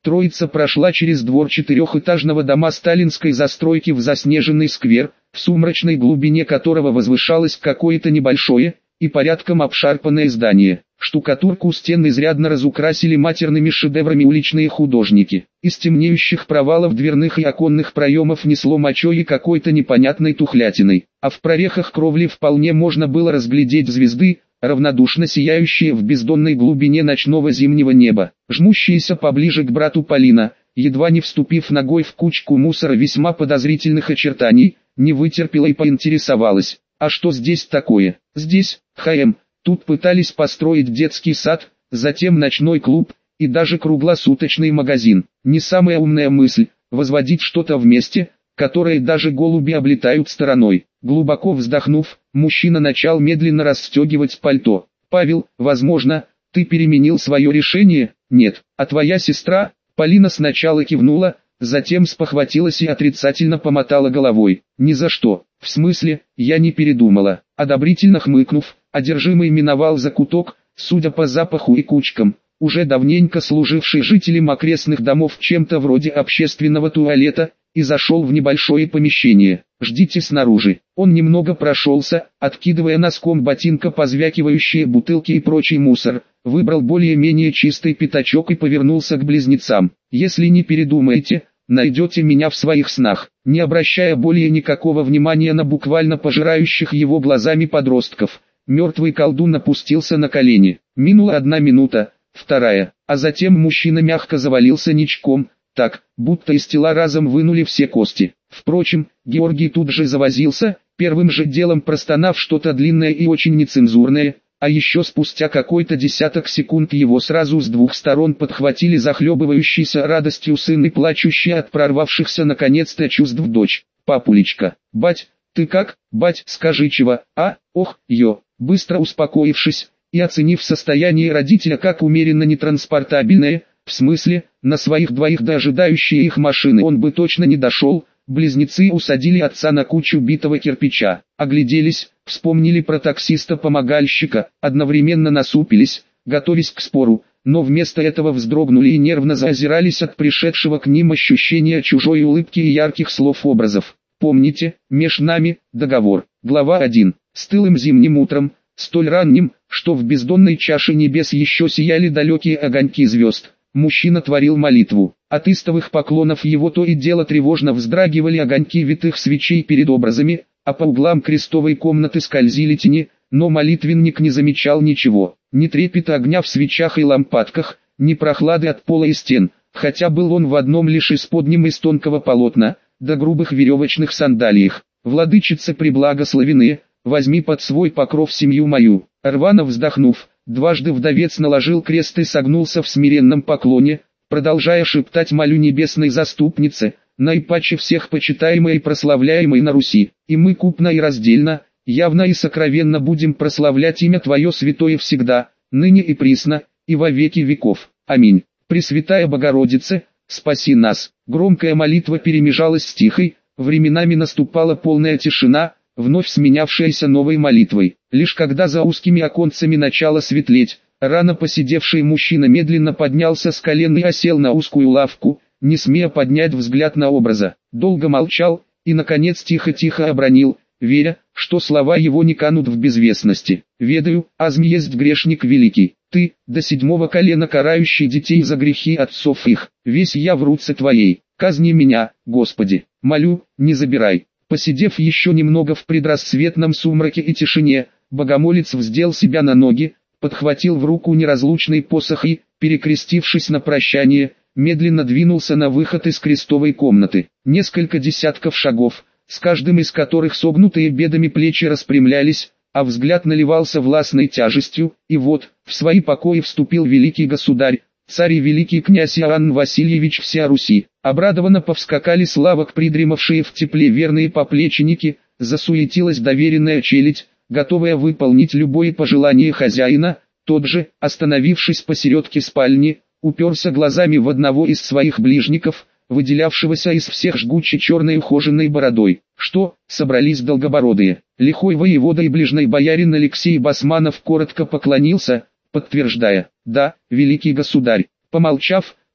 Троица прошла через двор четырехэтажного дома сталинской застройки в заснеженный сквер, в сумрачной глубине которого возвышалось какое-то небольшое и порядком обшарпанное здание. Штукатурку стен изрядно разукрасили матерными шедеврами уличные художники. Из темнеющих провалов дверных и оконных проемов несло мочой и какой-то непонятной тухлятиной, а в прорехах кровли вполне можно было разглядеть звезды, равнодушно сияющие в бездонной глубине ночного зимнего неба. Жмущаяся поближе к брату Полина, едва не вступив ногой в кучку мусора весьма подозрительных очертаний, не вытерпела и поинтересовалась: «А что здесь такое?» «Здесь, ха-эм, тут пытались построить детский сад, затем ночной клуб и даже круглосуточный магазин. Не самая умная мысль – возводить что-то в месте, которое даже голуби облетают стороной». Глубоко вздохнув, мужчина начал медленно расстегивать пальто. «Павел, возможно, ты переменил свое решение?» «Нет, а твоя сестра?» Полина сначала кивнула, затем спохватилась и отрицательно помотала головой. «Ни за что. В смысле, я не передумала». Одобрительно хмыкнув, одержимый миновал закуток, судя по запаху и кучкам, уже давненько служивший жителям окрестных домов чем-то вроде общественного туалета, и зашел в небольшое помещение. «Ждите снаружи». Он немного прошелся, откидывая носком ботинка позвякивающие бутылки и прочий мусор, выбрал более-менее чистый пятачок и повернулся к близнецам. «Если не передумаете, найдете меня в своих снах». Не обращая более никакого внимания на буквально пожирающих его глазами подростков, мертвый колдун опустился на колени. Минула одна минута, вторая, а затем мужчина мягко завалился ничком, так, будто из тела разом вынули все кости. Впрочем, Георгий тут же завозился, первым же делом простонав что-то длинное и очень нецензурное, а еще спустя какой-то десяток секунд его сразу с двух сторон подхватили захлебывающийся радостью сын и плачущий от прорвавшихся наконец-то чувств дочь. «Папулечка, бать, ты как, бать, скажи чего, а, ох, ё». Быстро успокоившись и оценив состояние родителя как умеренно нетранспортабельное, в смысле, на своих двоих до ожидающей их машины он бы точно не дошел, близнецы усадили отца на кучу битого кирпича, огляделись, вспомнили про таксиста-помогальщика, одновременно насупились, готовясь к спору, но вместо этого вздрогнули и нервно заозирались от пришедшего к ним ощущения чужой улыбки и ярких слов-образов. «Помните, меж нами, договор». Глава один. Стылым зимним утром, столь ранним, что в бездонной чаше небес еще сияли далекие огоньки звезд, мужчина творил молитву. От истовых поклонов его то и дело тревожно вздрагивали огоньки витых свечей перед образами, а по углам крестовой комнаты скользили тени, но молитвенник не замечал ничего. Ни трепета огня в свечах и лампадках, ни прохлады от пола и стен, хотя был он в одном лишь исподнем из тонкого полотна, да грубых веревочных сандалиях. «Владычица преблагословенные, возьми под свой покров семью мою». Рвано вздохнув, дважды вдовец наложил крест и согнулся в смиренном поклоне, продолжая шептать молю небесной заступнице, наипаче всех почитаемой и прославляемой на Руси, и мы купно и раздельно, явно и сокровенно будем прославлять имя Твое святое всегда, ныне и присно, и во веки веков. Аминь. Пресвятая Богородице, спаси нас. Громкая молитва перемежалась с тихой, временами наступала полная тишина, вновь сменявшаяся новой молитвой. Лишь когда за узкими оконцами начало светлеть, рано посидевший мужчина медленно поднялся с колен и осел на узкую лавку, не смея поднять взгляд на образа. Долго молчал, и наконец тихо-тихо обронил, веря, что слова его не канут в безвестности. «Ведаю, азм есть грешник великий, ты, до седьмого колена карающий детей за грехи отцов их, весь я в руце Твоей, казни меня, Господи, молю, не забирай». Посидев еще немного в предрассветном сумраке и тишине, богомолец вздел себя на ноги, подхватил в руку неразлучный посох и, перекрестившись на прощание, медленно двинулся на выход из крестовой комнаты. Несколько десятков шагов, с каждым из которых согнутые бедами плечи распрямлялись, а взгляд наливался властной тяжестью, и вот, в свои покои вступил великий государь, царь и великий князь Иоанн Васильевич всея Руси. Обрадованно повскакали с лавок придремавшие в тепле верные поплечники, засуетилась доверенная челядь, готовая выполнить любое пожелание хозяина. Тот же, остановившись посередке спальни, уперся глазами в одного из своих ближников, выделявшегося из всех жгучей черной ухоженной бородой. «Что, собрались долгобородые?» Лихой воевода и ближний боярин Алексей Басманов коротко поклонился, подтверждая: «Да, великий государь». Помолчав,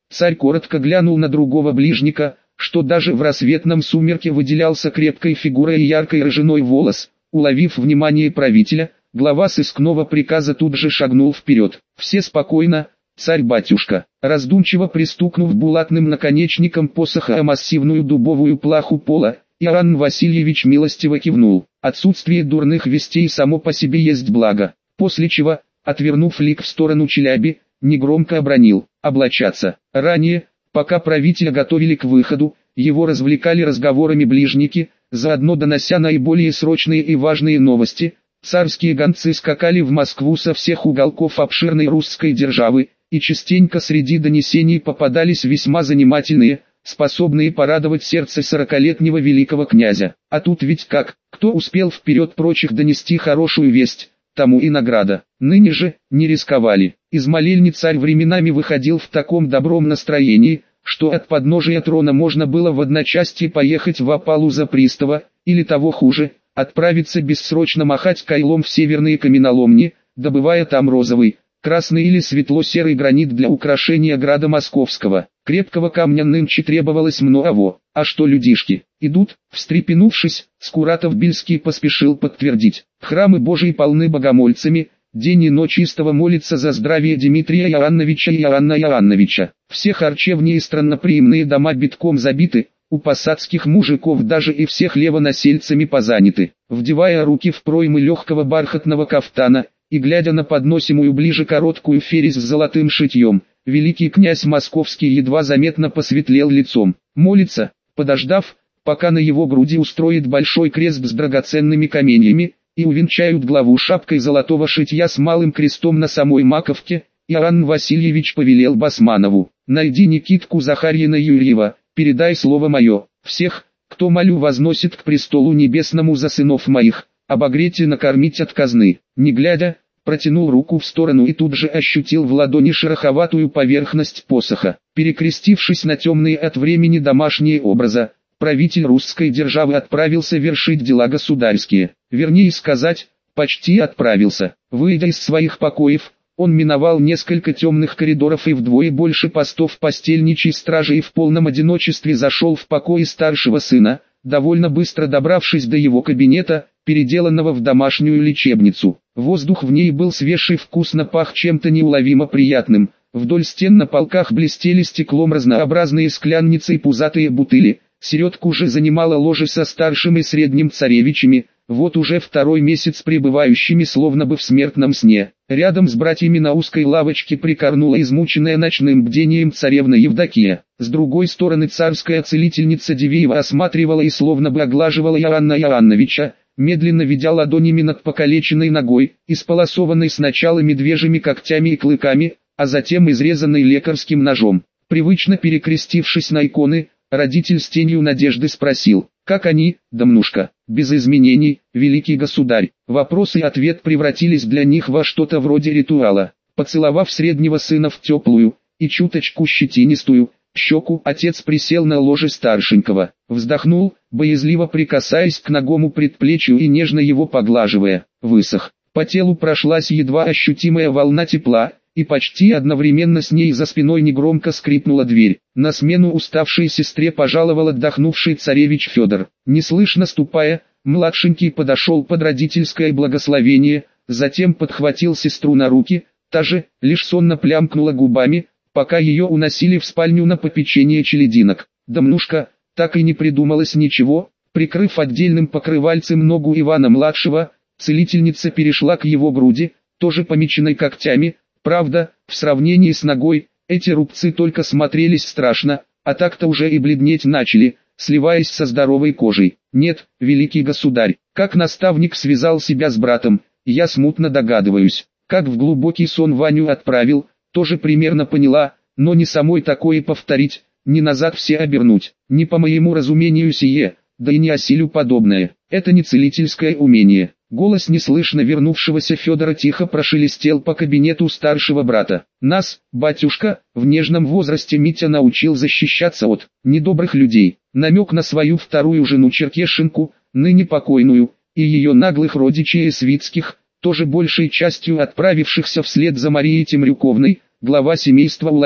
Царь коротко глянул на другого ближника, что даже в рассветном сумерке выделялся крепкой фигурой и яркой рыжиной волос. Уловив внимание правителя, глава сыскного приказа тут же шагнул вперед. «Все спокойно, царь-батюшка». Раздумчиво пристукнув булатным наконечником посоха о массивную дубовую плаху пола, Иоанн Васильевич милостиво кивнул. Отсутствие дурных вестей само по себе есть благо. После чего, отвернув лик в сторону Челяби, негромко обронил: «Облачаться». Ранее, пока правителя готовили к выходу, его развлекали разговорами ближники, заодно донося наиболее срочные и важные новости. Царские гонцы скакали в Москву со всех уголков обширной русской державы, и частенько среди донесений попадались весьма занимательные, способные порадовать сердце сорокалетнего великого князя. А тут ведь как, кто успел вперед прочих донести хорошую весть, тому и награда. Ныне же, не рисковали. Из молельни царь временами выходил в таком добром настроении, что от подножия трона можно было в одночасье поехать в опалу за пристава, или того хуже, отправиться бессрочно махать кайлом в северные каменоломни, добывая там розовый, красный или светло-серый гранит для украшения града московского. Крепкого камня нынче требовалось много, а что людишки, идут, встрепенувшись, Скуратов-Бельский поспешил подтвердить. Храмы Божии полны богомольцами, день и ночь истово молится за здравие Дмитрия Иоанновича и Иоанна Иоанновича. Все харчевни и странноприимные дома битком забиты, у посадских мужиков даже и всех левоносельцами позаняты. Вдевая руки в проймы легкого бархатного кафтана, и глядя на подносимую ближе короткую фересь с золотым шитьем, великий князь московский едва заметно посветлел лицом. Молится, подождав, пока на его груди устроит большой крест с драгоценными каменьями, и увенчают главу шапкой золотого шитья с малым крестом на самой маковке, Иоанн Васильевич повелел Басманову: «Найди Никитку Захарьина Юрьева, передай слово мое, всех, кто молю возносит к престолу небесному за сынов моих, обогреть и накормить от казны». Не глядя, протянул руку в сторону и тут же ощутил в ладони шероховатую поверхность посоха. Перекрестившись на темные от времени домашние образа, правитель русской державы отправился вершить дела государские. Вернее сказать, почти отправился. Выйдя из своих покоев, он миновал несколько темных коридоров и вдвое больше постов постельничьей стражи и в полном одиночестве зашел в покои старшего сына, довольно быстро добравшись до его кабинета, переделанного в домашнюю лечебницу. Воздух в ней был свеж и вкусно пах чем-то неуловимо приятным. Вдоль стен на полках блестели стеклом разнообразные склянницы и пузатые бутыли. Середку же занимала ложе со старшим и средним царевичами, вот уже второй месяц пребывающими словно бы в смертном сне. Рядом с братьями на узкой лавочке прикорнула измученная ночным бдением царевна Евдокия. С другой стороны царская целительница Дивеева осматривала и словно бы оглаживала Иоанна Иоанновича, медленно ведя ладонями над покалеченной ногой, исполосованной сначала медвежьими когтями и клыками, а затем изрезанной лекарским ножом. Привычно перекрестившись на иконы, родитель с тенью надежды спросил: «Как они, Домнушка?» «Без изменений, великий государь». Вопрос и ответ превратились для них во что-то вроде ритуала. Поцеловав среднего сына в теплую и чуточку щетинистую щеку, отец присел на ложе старшенького, вздохнул, боязливо прикасаясь к ногому предплечью и нежно его поглаживая. Высох. По телу прошлась едва ощутимая волна тепла, и почти одновременно с ней за спиной негромко скрипнула дверь. На смену уставшей сестре пожаловал отдохнувший царевич Федор. Неслышно ступая, младшенький подошел под родительское благословение, затем подхватил сестру на руки, та же, лишь сонно плямкнула губами, пока ее уносили в спальню на попечение челядинок. Домнушка, так и не придумалось ничего, прикрыв отдельным покрывальцем ногу Ивана-младшего, целительница перешла к его груди, тоже помеченной когтями. Правда, в сравнении с ногой, эти рубцы только смотрелись страшно, а так-то уже и бледнеть начали, сливаясь со здоровой кожей. Нет, великий государь, как наставник связал себя с братом, я смутно догадываюсь. Как в глубокий сон Ваню отправил, тоже примерно поняла, но не самой такое повторить, ни назад все обернуть. Не по моему разумению сие, да и не осилю подобное. Это не целительское умение. Голос неслышно вернувшегося Федора тихо прошелестел по кабинету старшего брата. Нас, батюшка, в нежном возрасте Митя научил защищаться от недобрых людей. Намек на свою вторую жену Черкешенку, ныне покойную, и ее наглых родичей Свицких, тоже большей частью отправившихся вслед за Марией Темрюковной, глава семейства уловил.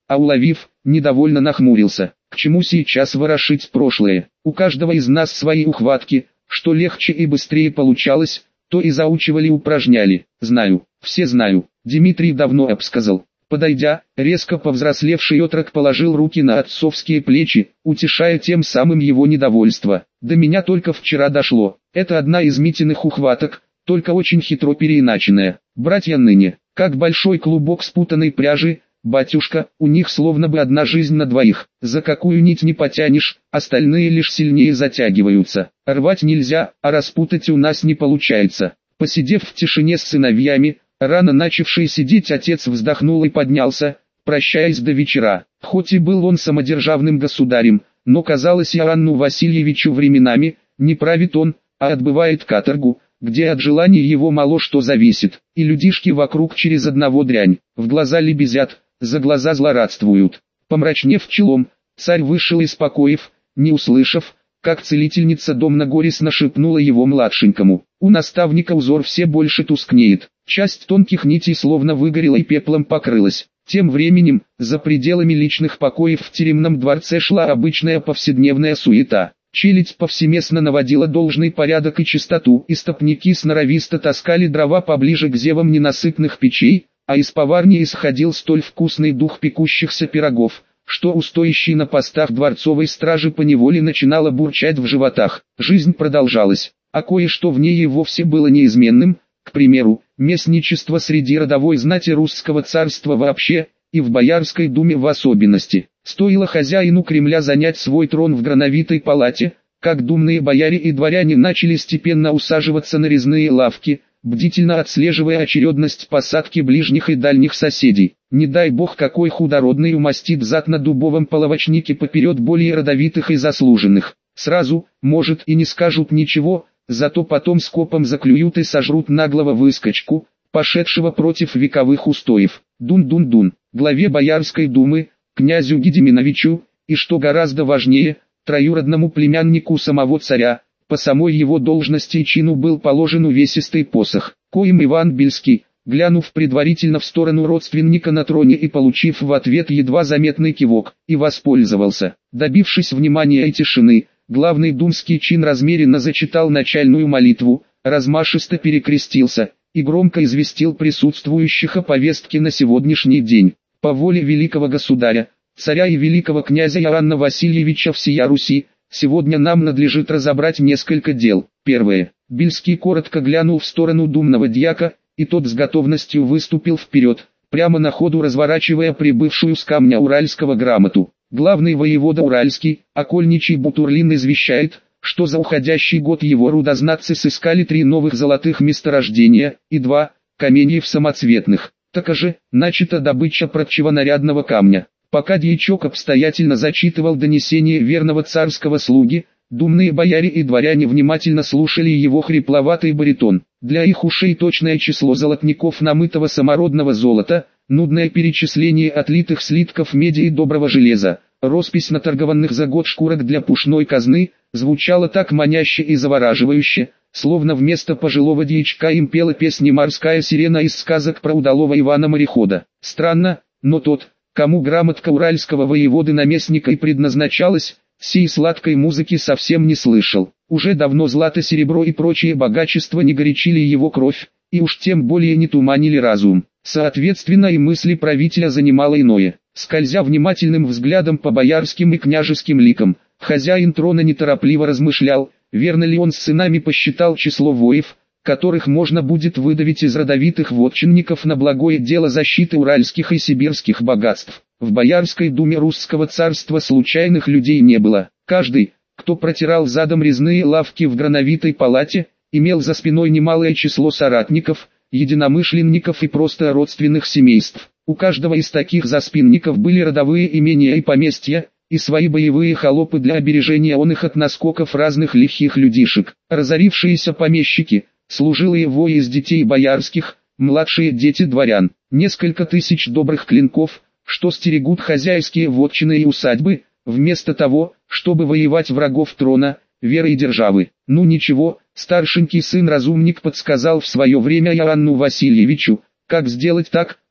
а уловив, недовольно нахмурился. К чему сейчас ворошить прошлое? У каждого из нас свои ухватки, что легче и быстрее получалось, то и заучивали, упражняли. Знаю, все знаю, Дмитрий давно обсказал. Подойдя, резко повзрослевший отрок положил руки на отцовские плечи, утешая тем самым его недовольство. До меня только вчера дошло. Это одна из Митиных ухваток, только очень хитро переиначенная. Братья ныне, как большой клубок спутанной пряжи, батюшка, у них словно бы одна жизнь на двоих. За какую нить не потянешь, остальные лишь сильнее затягиваются. Рвать нельзя, а распутать у нас не получается. Посидев в тишине с сыновьями, рано начавший сидеть отец вздохнул и поднялся, прощаясь до вечера. Хоть и был он самодержавным государем, но казалось Иоанну Васильевичу временами, не правит он, а отбывает каторгу, где от желания его мало что зависит, и людишки вокруг через одного дрянь, в глаза лебезят, за глаза злорадствуют. Помрачнев челом, царь вышел из покоев, не услышав, как целительница домна горестно шепнула его младшенькому. У наставника узор все больше тускнеет, часть тонких нитей словно выгорела и пеплом покрылась. Тем временем, за пределами личных покоев в тюремном дворце шла обычная повседневная суета. Челядь повсеместно наводила должный порядок и чистоту, истопники сноровисто таскали дрова поближе к зевам ненасытных печей, а из поварни исходил столь вкусный дух пекущихся пирогов, что у стоящей на постах дворцовой стражи поневоле начинало бурчать в животах. Жизнь продолжалась, а кое-что в ней и вовсе было неизменным, к примеру, местничество среди родовой знати русского царства вообще, и в Боярской думе в особенности. Стоило хозяину Кремля занять свой трон в Грановитой палате, как думные бояре и дворяне начали степенно усаживаться на резные лавки, бдительно отслеживая очередность посадки ближних и дальних соседей. Не дай бог какой худородный умастит зад на дубовом половочнике поперед более родовитых и заслуженных. Сразу, может, и не скажут ничего, зато потом скопом заклюют и сожрут наглого выскочку, пошедшего против вековых устоев. Дун-дун-дун, главе Боярской думы, князю Гедеминовичу, и что гораздо важнее, троюродному племяннику самого царя, по самой его должности и чину был положен увесистый посох, коим Иван Бельский, глянув предварительно в сторону родственника на троне и получив в ответ едва заметный кивок, и воспользовался. Добившись внимания и тишины, главный думский чин размеренно зачитал начальную молитву, размашисто перекрестился и громко известил присутствующих о повестке на сегодняшний день. По воле великого государя, царя и великого князя Иоанна Васильевича всея Руси, сегодня нам надлежит разобрать несколько дел. Первое. Бельский коротко глянул в сторону думного дьяка, и тот с готовностью выступил вперед, прямо на ходу разворачивая прибывшую с камня уральского грамоту. Главный воевода Уральский, окольничий Бутурлин, извещает, что за уходящий год его рудознатцы сыскали три новых золотых месторождения и два каменьев самоцветных. Так же, начата добыча прочего нарядного камня. Пока дьячок обстоятельно зачитывал донесение верного царского слуги, думные бояре и дворяне внимательно слушали его хрипловатый баритон. Для их ушей точное число золотников намытого самородного золота, нудное перечисление отлитых слитков меди и доброго железа, роспись наторгованных за год шкурок для пушной казны, звучало так маняще и завораживающе, словно вместо пожилого дьячка им пела песни морская сирена из сказок про удалого Ивана-морехода. Странно, но тот, кому грамотка уральского воеводы-наместника и предназначалась, сей сладкой музыки совсем не слышал. Уже давно злато, серебро и прочие богачества не горячили его кровь, и уж тем более не туманили разум. Соответственно, и мысли правителя занимало иное. Скользя внимательным взглядом по боярским и княжеским ликам, хозяин трона неторопливо размышлял, верно ли он с сынами посчитал число воев, которых можно будет выдавить из родовитых вотчинников на благое дело защиты уральских и сибирских богатств. В Боярской думе русского царства случайных людей не было. Каждый, кто протирал задом резные лавки в Грановитой палате, имел за спиной немалое число соратников, единомышленников и просто родственных семейств. У каждого из таких заспинников были родовые имения и поместья, и свои боевые холопы для обережения он их от наскоков разных лихих людишек. Разорившиеся помещики, служилые вои из детей боярских, младшие дети дворян, несколько тысяч добрых клинков, что стерегут хозяйские вотчины и усадьбы, вместо того, чтобы воевать врагов трона, веры и державы. Ну ничего, старшенький сын-разумник подсказал в свое время Иоанну Васильевичу, как сделать так,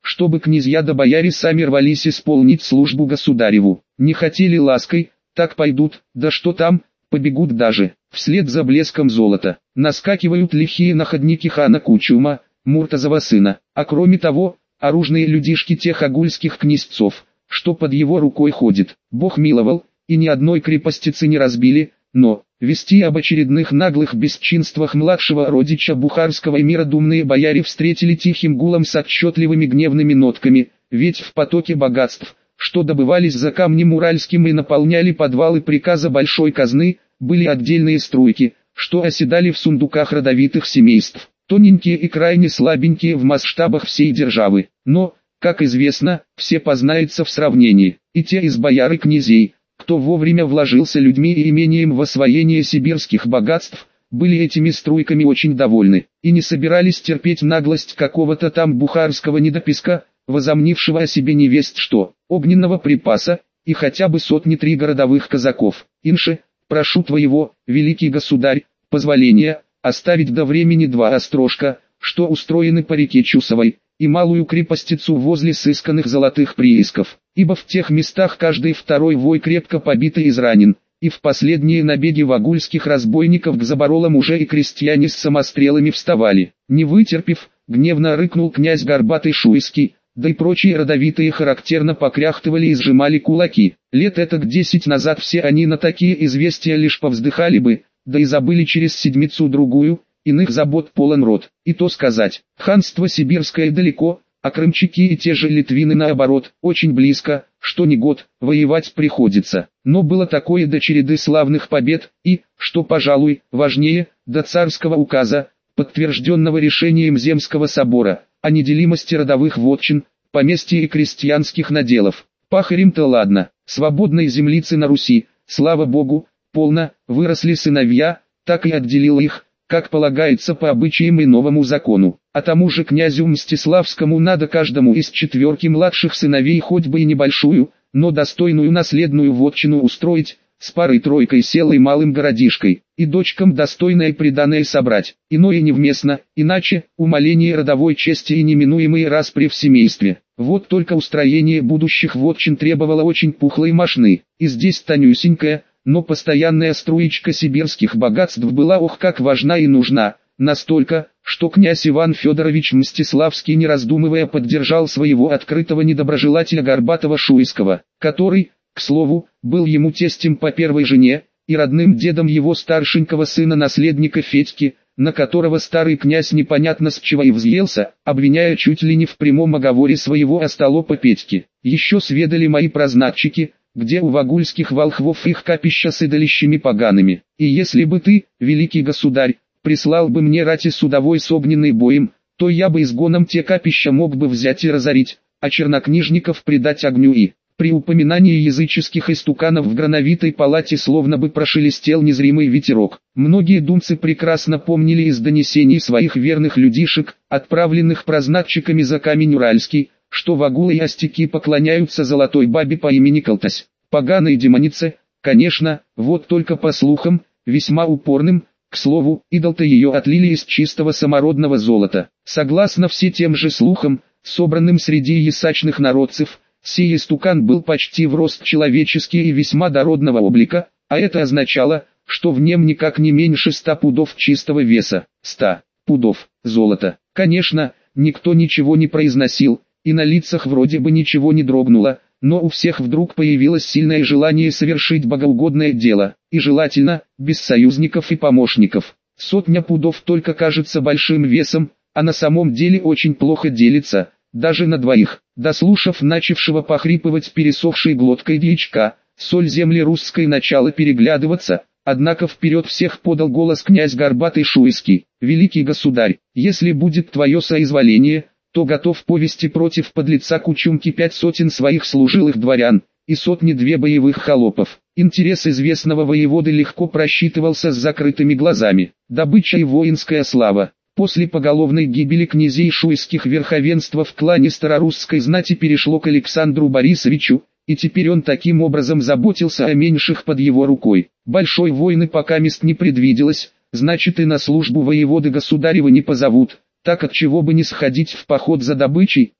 чтобы князья да бояре сами рвались исполнить службу государеву. Не хотели лаской, так пойдут, да что там, побегут даже, вслед за блеском золота. Наскакивают лихие находники хана Кучума, Муртазова сына, а кроме того, оружные людишки тех агульских князцов, что под его рукой ходит. Бог миловал, и ни одной крепостицы не разбили, но вести об очередных наглых бесчинствах младшего родича бухарского эмира думные бояре встретили тихим гулом с отчетливыми гневными нотками, ведь в потоке богатств, что добывались за камнем уральским и наполняли подвалы приказа большой казны, были отдельные струйки, что оседали в сундуках родовитых семейств, тоненькие и крайне слабенькие в масштабах всей державы. Но, как известно, все познается в сравнении, и те из бояр и князей, кто вовремя вложился людьми и имением в освоение сибирских богатств, были этими струйками очень довольны, и не собирались терпеть наглость какого-то там бухарского недописка, возомнившего о себе невесть что, огненного припаса, и хотя бы сотни три городовых казаков. Инше, прошу твоего, великий государь, позволения, оставить до времени два острожка, что устроены по реке Чусовой, и малую крепостицу возле сысканных золотых приисков, ибо в тех местах каждый второй вой крепко побит и изранен, и в последние набеги вагульских разбойников к заборолам уже и крестьяне с самострелами вставали. Не вытерпев, гневно рыкнул князь Горбатый Шуйский, да и прочие родовитые характерно покряхтывали и сжимали кулаки. Лет этак десять назад все они на такие известия лишь повздыхали бы, да и забыли через седмицу-другую, иных забот полон рот. И то сказать, ханство сибирское далеко, а крымчаки и те же литвины наоборот, очень близко, что ни год, воевать приходится. Но было такое до череды славных побед, и, что пожалуй, важнее, до царского указа, подтвержденного решением Земского собора, о неделимости родовых вотчин, поместья и крестьянских наделов. Пахарем-то ладно, свободной землицы на Руси, слава богу, полно, выросли сыновья, так и отделил их, как полагается по обычаям и новому закону. А тому же князю Мстиславскому надо каждому из четверки младших сыновей хоть бы и небольшую, но достойную наследную вотчину устроить, с парой-тройкой селой малым городишкой, и дочкам достойное приданое собрать. Иное невместно, иначе, умаление родовой чести и неминуемые распри в семействе. Вот только устроение будущих вотчин требовало очень пухлой мошны, и здесь тонюсенькая, но постоянная струечка сибирских богатств была ох как важна и нужна, настолько, что князь Иван Федорович Мстиславский не раздумывая поддержал своего открытого недоброжелателя Горбатого Шуйского, который, к слову, был ему тестем по первой жене, и родным дедом его старшенького сына-наследника Федьки, на которого старый князь непонятно с чего и взъелся, обвиняя чуть ли не в прямом оговоре своего остолопа Петьки. Еще сведали мои прознатчики, где у вагульских волхвов их капища с идолищами погаными. И если бы ты, великий государь, прислал бы мне рати судовой с огненной боем, то я бы изгоном те капища мог бы взять и разорить, а чернокнижников предать огню и... При упоминании языческих истуканов в грановитой палате словно бы прошелестел незримый ветерок. Многие думцы прекрасно помнили из донесений своих верных людишек, отправленных прознатчиками за камень Уральский, что вагулы и остяки поклоняются золотой бабе по имени Колтась. Поганой демонице, конечно, вот только по слухам, весьма упорным, к слову, идол-то ее отлили из чистого самородного золота. Согласно все тем же слухам, собранным среди ясачных народцев, сей истукан был почти в рост человеческий и весьма дородного облика, а это означало, что в нем никак не меньше ста пудов чистого веса. Ста пудов золота. Конечно, никто ничего не произносил, и на лицах вроде бы ничего не дрогнуло, но у всех вдруг появилось сильное желание совершить богоугодное дело, и желательно, без союзников и помощников. Сотня пудов только кажется большим весом, а на самом деле очень плохо делится, даже на двоих. Дослушав начавшего похрипывать пересохшей глоткой дьячка, соль земли русской начала переглядываться, однако вперед всех подал голос князь Горбатый Шуйский. «Великий государь, если будет твое соизволение, то готов повести против подлеца Кучумки пять сотен своих служилых дворян, и сотни-две боевых холопов». Интерес известного воеводы легко просчитывался с закрытыми глазами. Добыча и воинская слава. После поголовной гибели князей шуйских верховенство в клане старорусской знати перешло к Александру Борисовичу, и теперь он таким образом заботился о меньших под его рукой. Большой войны пока мест не предвиделось, значит и на службу воеводы государева не позовут, так от чего бы не сходить в поход за добычей,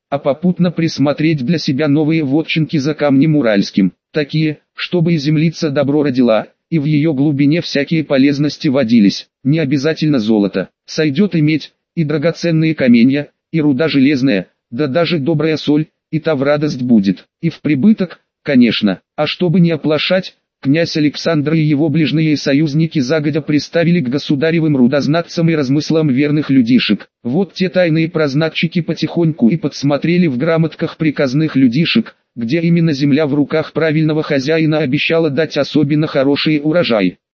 а попутно присмотреть для себя новые вотчинки за камнем уральским, такие, чтобы и землица добро родила, и в ее глубине всякие полезности водились, не обязательно золото, сойдет и медь, и драгоценные каменья, и руда железная, да даже добрая соль, и та в радость будет, и в прибыток, конечно, а чтобы не оплошать, князь Александр и его ближние союзники загодя приставили к государевым рудознатцам и размыслам верных людишек. Вот те тайные прознатчики потихоньку и подсмотрели в грамотках приказных людишек, где именно земля в руках правильного хозяина обещала дать особенно хороший урожай.